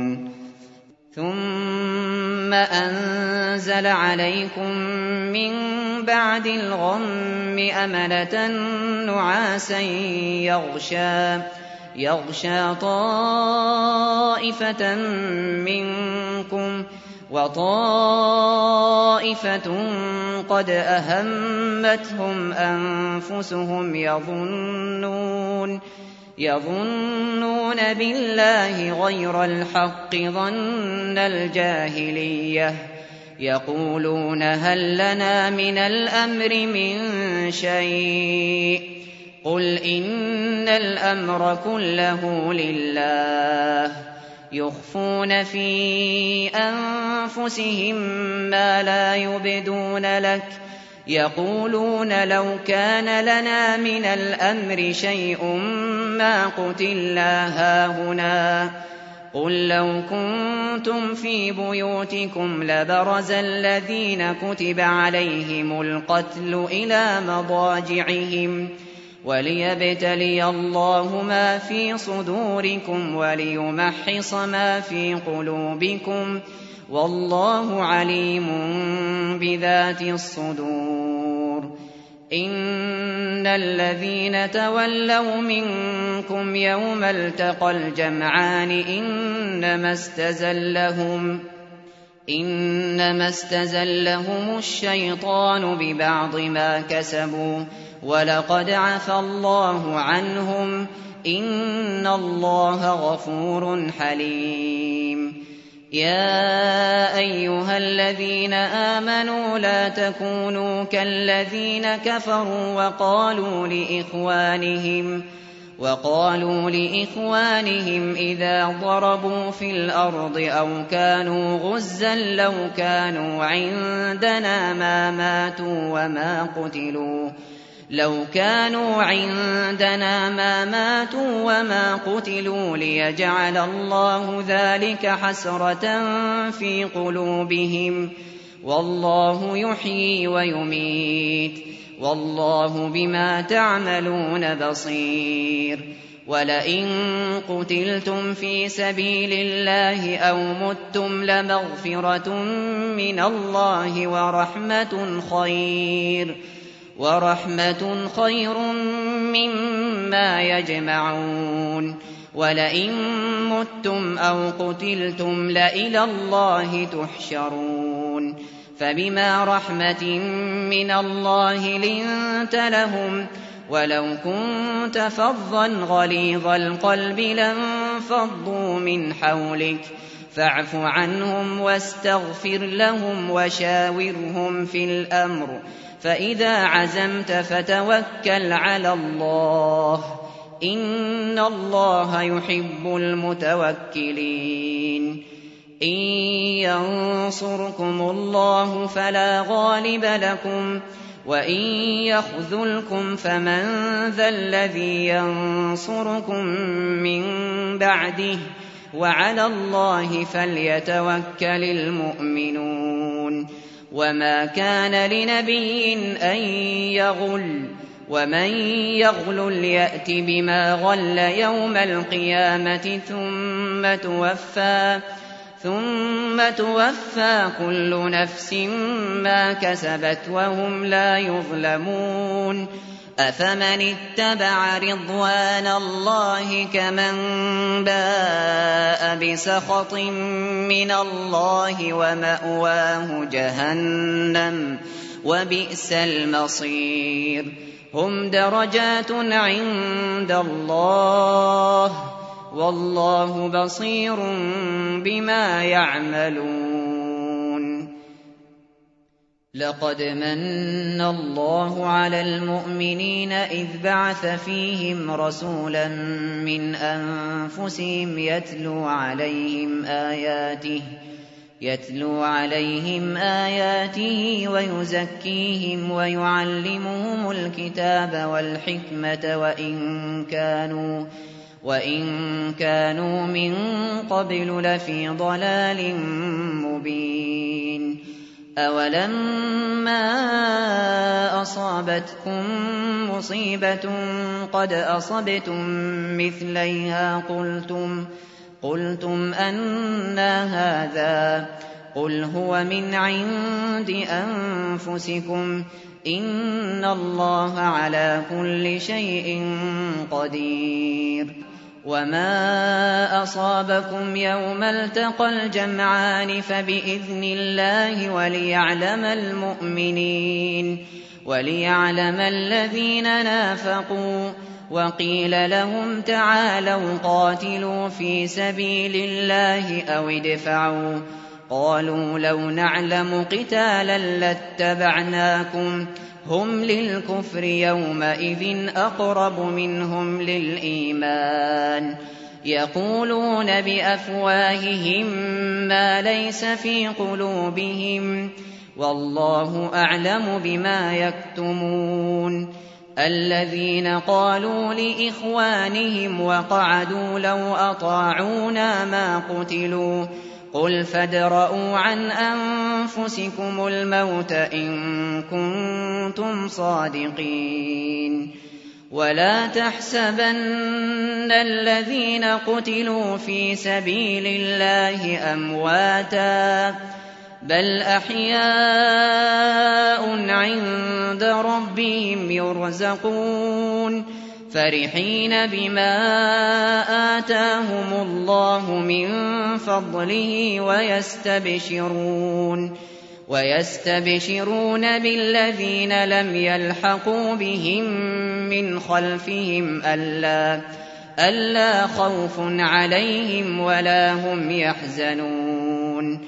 ثم أنزل عليكم من بعد الغم أمنة نعاسا يغشى يغشى طائفة منكم وطائفة قد أهمتهم أنفسهم يظنون يظنون بالله غير الحق ظن الجاهلية يقولون هل لنا من الأمر من شيء قل إن الأمر كله لله يخفون في أنفسهم ما لا يبدون لك يقولون لو كان لنا من الأمر شيء ما قتلنا هاهنا قل لو كنتم في بيوتكم لبرز الذين كتب عليهم القتل إلى مضاجعهم وليبتلي الله ما في صدوركم وليمحص ما في قلوبكم والله عليم بذات الصدور إن الذين تولوا منكم يوم التقى الجمعان إنما استزلهم إنما استزلهم الشيطان ببعض ما كسبوا ولقد عفى الله عنهم إن الله غفور حليم يا أيها الذين آمنوا لا تكونوا كالذين كفروا وقالوا لإخوانهم وقالوا لإخوانهم إذا ضربوا في الأرض أو كانوا غزا لو كانوا عندنا ما ماتوا وما قتلوا لو كانوا عندنا ما ماتوا وما قتلوا ليجعل الله ذلك حسرة في قلوبهم والله يحيي ويميت والله بما تعملون بصير ولئن قتلتم في سبيل الله أو متم لمغفرة من الله ورحمة خير ورحمة خير مما يجمعون ولئن متم أو قتلتم لإلى الله تحشرون فبما رحمة من الله لنت لهم ولو كنت فظا غليظ القلب لانفضوا من حولك فاعف عنهم واستغفر لهم وشاورهم في الأمر فإذا عزمت فتوكل على الله إن الله يحب المتوكلين إن ينصركم الله فلا غالب لكم وإن يخذلكم فمن ذا الذي ينصركم من بعده وعلى الله فليتوكل المؤمنون وما كان لنبي أن يغل ومن يغلل يأت بما غل يوم القيامة ثم توفى ثم توفى كل نفس ما كسبت وهم لا يظلمون أفمن اتبع رضوان الله كمن باء بسخط من الله ومأواه جهنم وبئس المصير هم درجات عند الله والله بصير بما يعملون لقد مَنَّ اللَّهُ عَلَى الْمُؤْمِنِينَ إِذْ بَعَثَ فِيهِمْ رَسُولًا مِّنْ أَنفُسِهِمْ يَتْلُو عَلَيْهِمْ آيَاتِهِ يَتْلُو عَلَيْهِمْ آيَاتِهِ وَيُزَكِّيهِمْ وَيُعَلِّمُهُمُ الْكِتَابَ وَالْحِكْمَةَ وَإِن كَانُوا وَإِن كَانُوا مِن قَبْلُ لَفِي ضَلَالٍ مُّبِينٍ أَوَلَمَّا أَصَابَتْكُم مُّصِيبَةٌ قَدْ أَصَبْتُم مِّثْلَيْهَا قُلْتُمْ قُلْتُمْ أَنَّىٰ هَٰذَا ۖ قُلْ هُوَ مِنْ عِندِ أَنفُسِكُمْ ۗ إِنَّ اللَّهَ عَلَىٰ كُلِّ شَيْءٍ قَدِيرٌ وَمَا أَصَابَكُمْ يَوْمَ الْتَقَى الْجَمْعَانِ فَبِإِذْنِ اللَّهِ وَلِيَعْلَمَ الْمُؤْمِنِينَ وَلِيَعْلَمَ الَّذِينَ نَافَقُوا وَقِيلَ لَهُمْ تَعَالَوْا قَاتِلُوا فِي سَبِيلِ اللَّهِ أَوِ ادْفَعُوا ۖ قَالُوا لَوْ نَعْلَمُ قِتَالًا لَّاتَّبَعْنَاكُمْ ۗ هُمْ لِلْكُفْرِ يَوْمَئِذٍ أَقْرَبُ مِنْهُمْ لِلْإِيمَانِ يَقُولُونَ بِأَفْوَاهِهِم مَّا لَيْسَ فِي قُلُوبِهِمْ وَاللَّهُ أَعْلَمُ بِمَا يَكْتُمُونَ الَّذِينَ قَالُوا لِإِخْوَانِهِمْ وَقَعَدُوا لَوْ أَطَاعُونَا مَا قُتِلُوا ۗ قُلْ فَادْرَءُوا عَنْ أَنفُسِكُمُ الْمَوْتَ إِن كُنتُمْ صَادِقِينَ وَلَا تَحْسَبَنَّ الَّذِينَ قُتِلُوا فِي سَبِيلِ اللَّهِ أَمْوَاتًا ۚ بَلْ أَحْيَاءٌ عِندَ رَبِّهِمْ يُرْزَقُونَ فَرِحِينَ بِمَا آتَاهُمُ اللَّهُ مِن فَضْلِهِ وَيَسْتَبْشِرُونَ وَيَسْتَبْشِرُونَ بِالَّذِينَ لَمْ يَلْحَقُوا بِهِم مِّنْ خَلْفِهِمْ أَلَّا أَلَّا خَوْفٌ عَلَيْهِمْ وَلَا هُمْ يَحْزَنُونَ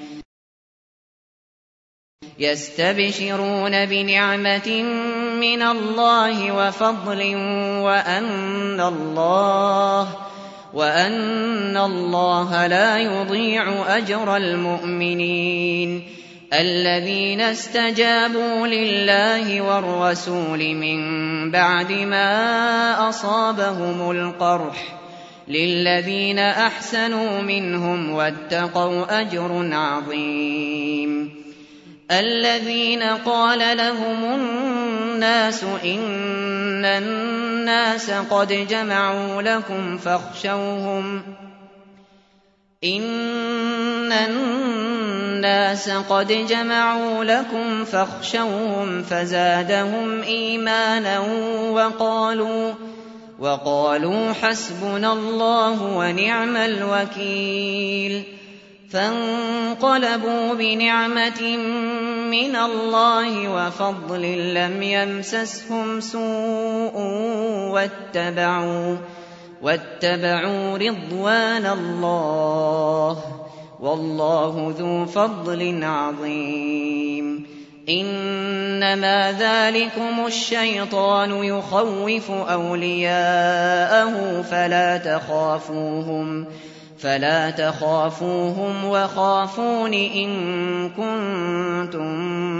يَسْتَبْشِرُونَ بِنِعْمَةٍ مِّنَ اللَّهِ وَفَضْلٍ وَأَنَّ اللَّهَ وَأَنَّ اللَّهَ لَا يُضِيعُ أَجْرَ الْمُؤْمِنِينَ الَّذِينَ اسْتَجَابُوا لِلَّهِ وَالرَّسُولِ مِن بَعْدِ مَا أَصَابَهُمُ الْقَرْحُ لِلَّذِينَ أَحْسَنُوا مِنْهُمْ وَاتَّقَوْا أَجْرٌ عَظِيمٌ الَّذِينَ قَالَ لَهُمُ النَّاسُ إِنَّ النَّاسَ قَدْ جَمَعُوا لَكُمْ فَاخْشَوْهُمْ إِنَّ النَّاسَ قَدْ جَمَعُوا لَكُمْ فَاخْشَوْهُمْ فَزَادَهُمْ إِيمَانًا وَقَالُوا وَقَالُوا حَسْبُنَا اللَّهُ وَنِعْمَ الْوَكِيلُ فَانقَلَبُوا بِنِعْمَةٍ مِّنَ اللَّهِ وَفَضْلٍ لَّمْ يَمْسَسْهُمْ سُوءٌ وَاتَّبَعُوا وَاتَّبَعُوا رِضْوَانَ اللَّهِ ۗ وَاللَّهُ ذُو فَضْلٍ عَظِيمٍ إِنَّمَا ذَٰلِكُمُ الشَّيْطَانُ يُخَوِّفُ أَوْلِيَاءَهُ فَلَا تَخَافُوهُمْ فَلَا تَخَافُوهُمْ وَخَافُونِ إِن كُنتُم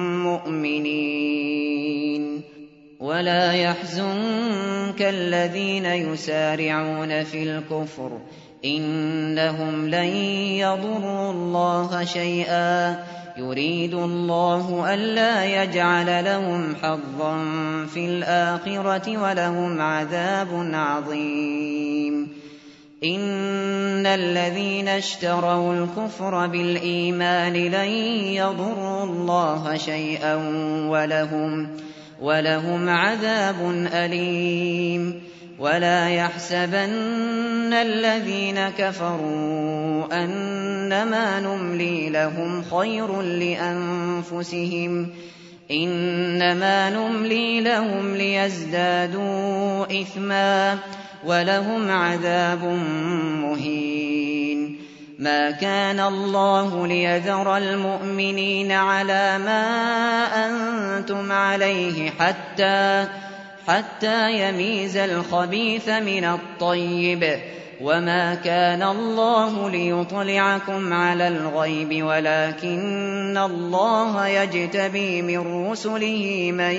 مُّؤْمِنِينَ وَلَا يَحْزُنكَ الَّذِينَ يُسَارِعُونَ فِي الْكُفْرِ ۚ إِنَّهُمْ لَن يَضُرُّوا اللَّهَ شَيْئًا ۗ يُرِيدُ اللَّهُ أَلَّا يَجْعَلَ لَهُمْ حَظًّا فِي الْآخِرَةِ وَلَهُمْ عَذَابٌ عَظِيمٌ إِنَّ الَّذِينَ اشْتَرَوُا الْكُفْرَ بِالْإِيمَانِ لَن يَضُرُّوا اللَّهَ شَيْئًا وَلَهُمْ وَلَهُمْ عَذَابٌ أَلِيمٌ وَلَا يَحْسَبَنَّ الَّذِينَ كَفَرُوا أَنَّمَا نُمْلِي لَهُمْ خَيْرٌ لِّأَنفُسِهِمْ ۚ إِنَّمَا نُمْلِي لَهُمْ لِيَزْدَادُوا إِثْمًا ۖ وَلَهُمْ عَذَابٌ مُّهِينٌ ما كان الله ليذر المؤمنين على ما أنتم عليه حتى حتى يميز الخبيث من الطيب، وما كان الله ليطلعكم على الغيب ولكن الله يجتبي من رسله من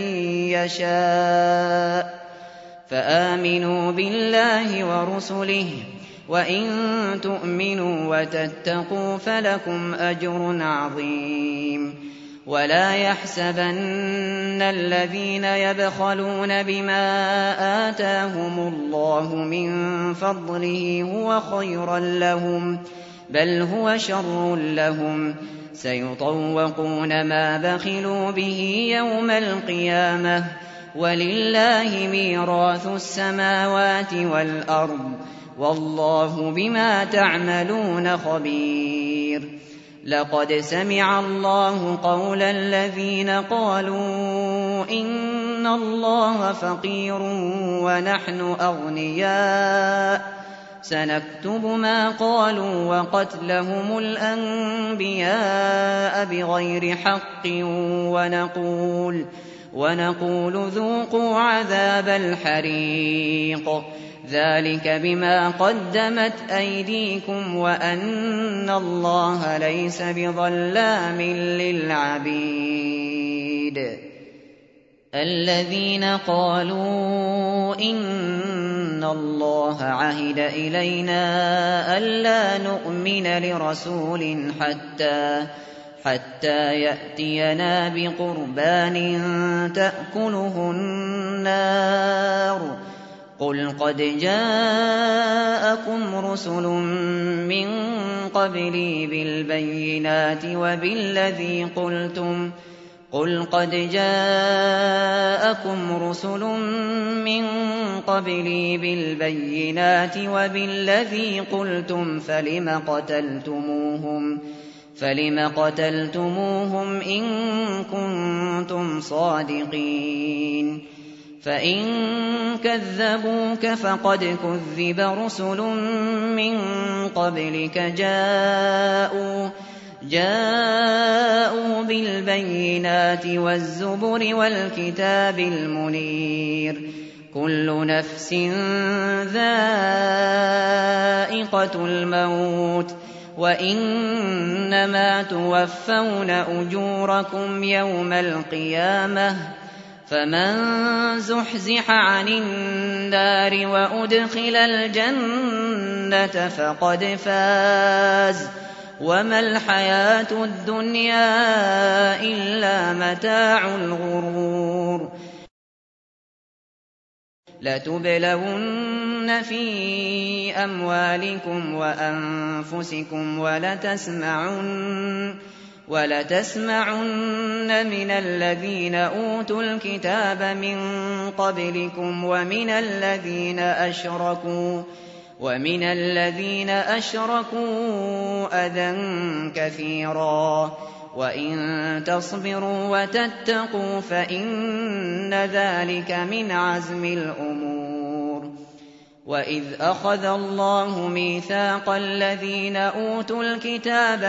يشاء، فآمنوا بالله ورسله، وإن تؤمنوا وتتقوا فلكم أجر عظيم. ولا يحسبن الذين يبخلون بما آتاهم الله من فضله هو خيرا لهم، بل هو شر لهم، سيطوقون ما بخلوا به يوم القيامة، ولله ميراث السماوات والأرض، والله بما تعملون خبير. لقد سمع الله قول الذين قالوا إن الله فقير ونحن أغنياء، سنكتب ما قالوا وقتلهم الأنبياء بغير حق، ونقول ونقول ذوقوا عذاب الحريق، ذلك بما قدمت أيديكم وأن الله ليس بظلام للعبيد. الذين قالوا إن الله عهد إلينا ألا نؤمن لرسول حتى حتى يأتينا بقربان تأكله النار، قل قد جاءكم رسل من قبلي بالبينات وبالذي قلتم قل قد جاءكم رسل من قبلي بالبينات وبالذي قلتم فلم قتلتموهم فلم قتلتموهم إن كنتم صادقين. فإن كذبوك فقد كذب رسل من قبلك جاءوا جاءوا بالبينات والزبر والكتاب المنير، كل نفس ذائقة الموت، وإنما توفون أجوركم يوم القيامة، فمن زحزح عن النار وأدخل الجنة فقد فاز، وما الحياة الدنيا إلا متاع الغرور. لتبلون في أموالكم وأنفسكم ولتسمعن ولتسمعن من الذين أوتوا الكتاب من قبلكم ومن الذين أشركوا ومن الذين أشركوا أذى كثيرا، وإن تصبروا وتتقوا فإن ذلك من عزم الأمور. وإذ أخذ الله ميثاق الذين أوتوا الكتاب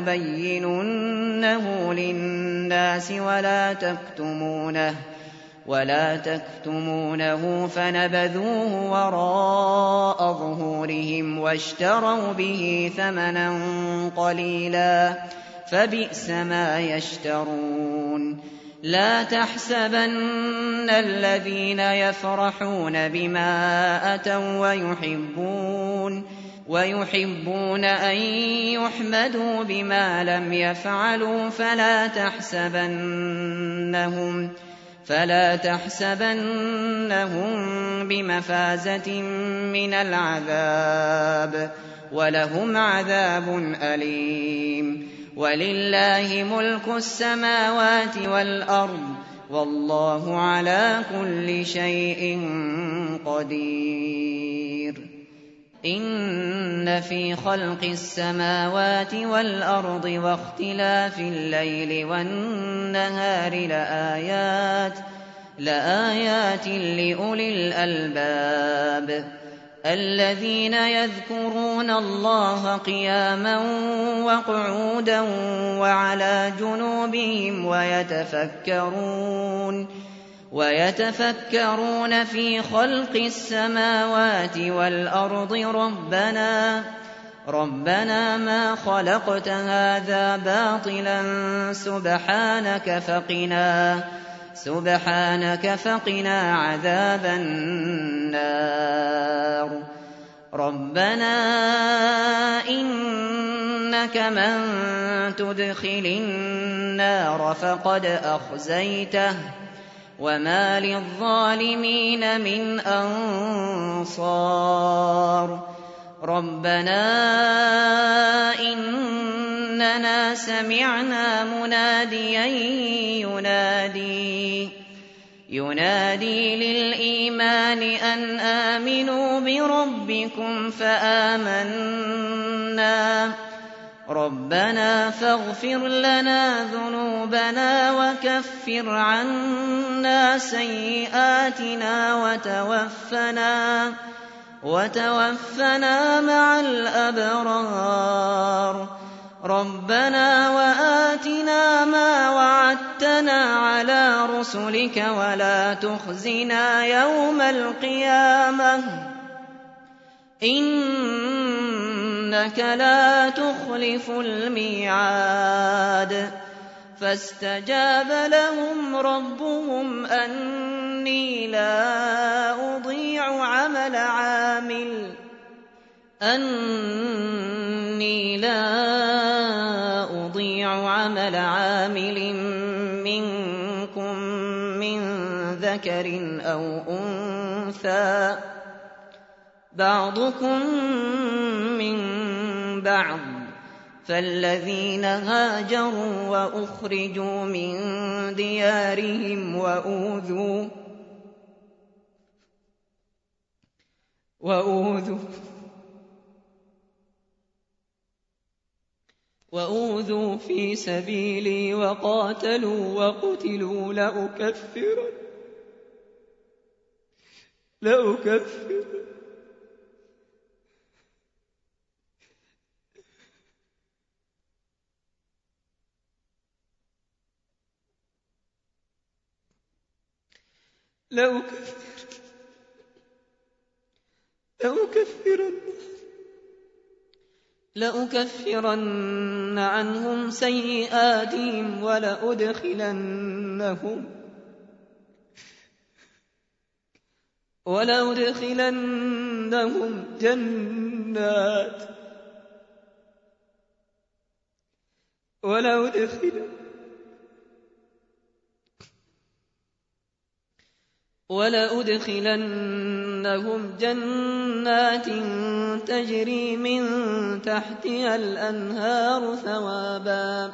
لتبيننه للناس ولا تكتمونه ولا تكتمونه فنبذوه وراء ظهورهم واشتروا به ثمنا قليلا فبئس ما يشترون. لا تحسبن الذين يفرحون بما أتوا ويحبون ويحبون أن يحمدوا بما لم يفعلوا فلا تحسبنهم فلا تحسبنهم بمفازة من العذاب، ولهم عذاب أليم. ولله ملك السماوات والأرض، والله على كل شيء قدير. إن في خلق السماوات والأرض واختلاف الليل والنهار لآيات لآيات لأولي الألباب. الذين يذكرون الله قياما وقعودا وعلى جنوبهم ويتفكرون ويتفكرون في خلق السماوات والأرض ربنا ربنا ما خلقت هذا باطلا سبحانك فقنا سبحانك فقنا عذاب النار ربنا إنك من تدخل النار فقد أخزيته وما للظالمين من أنصار ربنا إننا سمعنا مناديا ينادي ينادي للإيمان أن آمنوا بربكم فآمنا ربنا فاغفر لنا ذنوبنا وكفر عنا سيئاتنا وتوفنا وتوفنا مع الأبرار ربنا وآتنا ما وعدتنا على رسلك ولا تخزنا يوم القيامة إنك لا تخلف الميعاد فاستجاب لهم ربهم أني لا أضيع عمل عامل أني لا أضيع عمل عامل منكم من ذكر أو أنثى بعضكم من بعض فالذين هاجروا وأخرجوا من ديارهم وأوذوا وأوذوا وأوذوا في سبيلي وقاتلوا وقتلوا لأكفرن لأكفر لأكفر لأكفرن لأكفرن عنهم سيئاتهم ولأدخلنهم ولأدخلنهم جنات ولأدخلنهم ولأدخلنهم جنات تجري من تحتها الأنهار ثوابا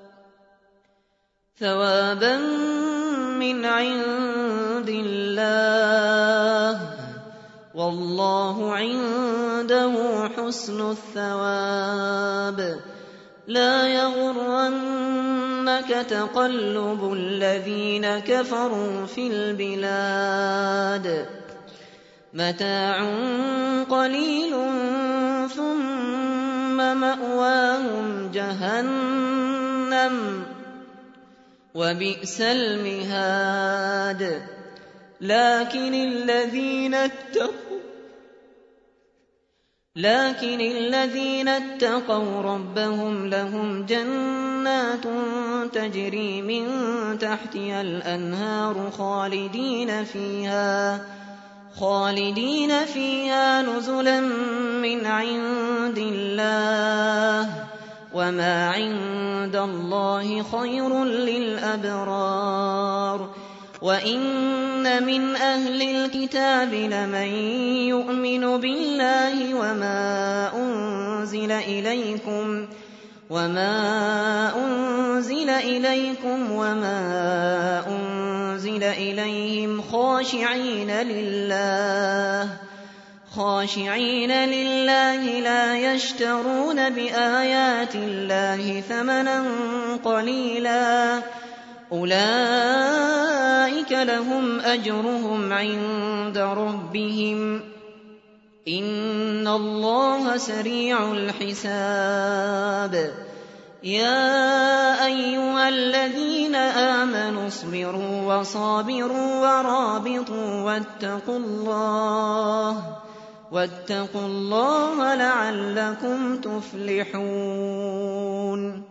ثوابا من عند الله والله عنده حسن الثواب لا يغرنك تقلب الذين كفروا في البلاد متاع قليل ثم مأواهم جهنم وبئس المهاد لكن الذين اتقوا لكن الذين اتقوا ربهم لهم جنات تجري من تحتها الأنهار خالدين فيها خالدين فيها نزلا من عند الله وما عند الله خير للأبرار وإن من أهل الكتاب لمن يؤمن بالله وما أنزل إليكم وما أنزل إليكم وما أنزل إليهم خاشعين لله خاشعين لله لا يشترون بآيات الله ثمنا قليلا أولئك لهم أجرهم عند ربهم إِنَّ اللَّهَ سَرِيعُ الْحِسَابِ يَا أَيُّهَا الَّذِينَ آمَنُوا اصْبِرُوا وَصَابِرُوا وَرَابِطُوا وَاتَّقُوا اللَّهَ وَاتَّقُوا اللَّهَ لَعَلَّكُمْ تُفْلِحُونَ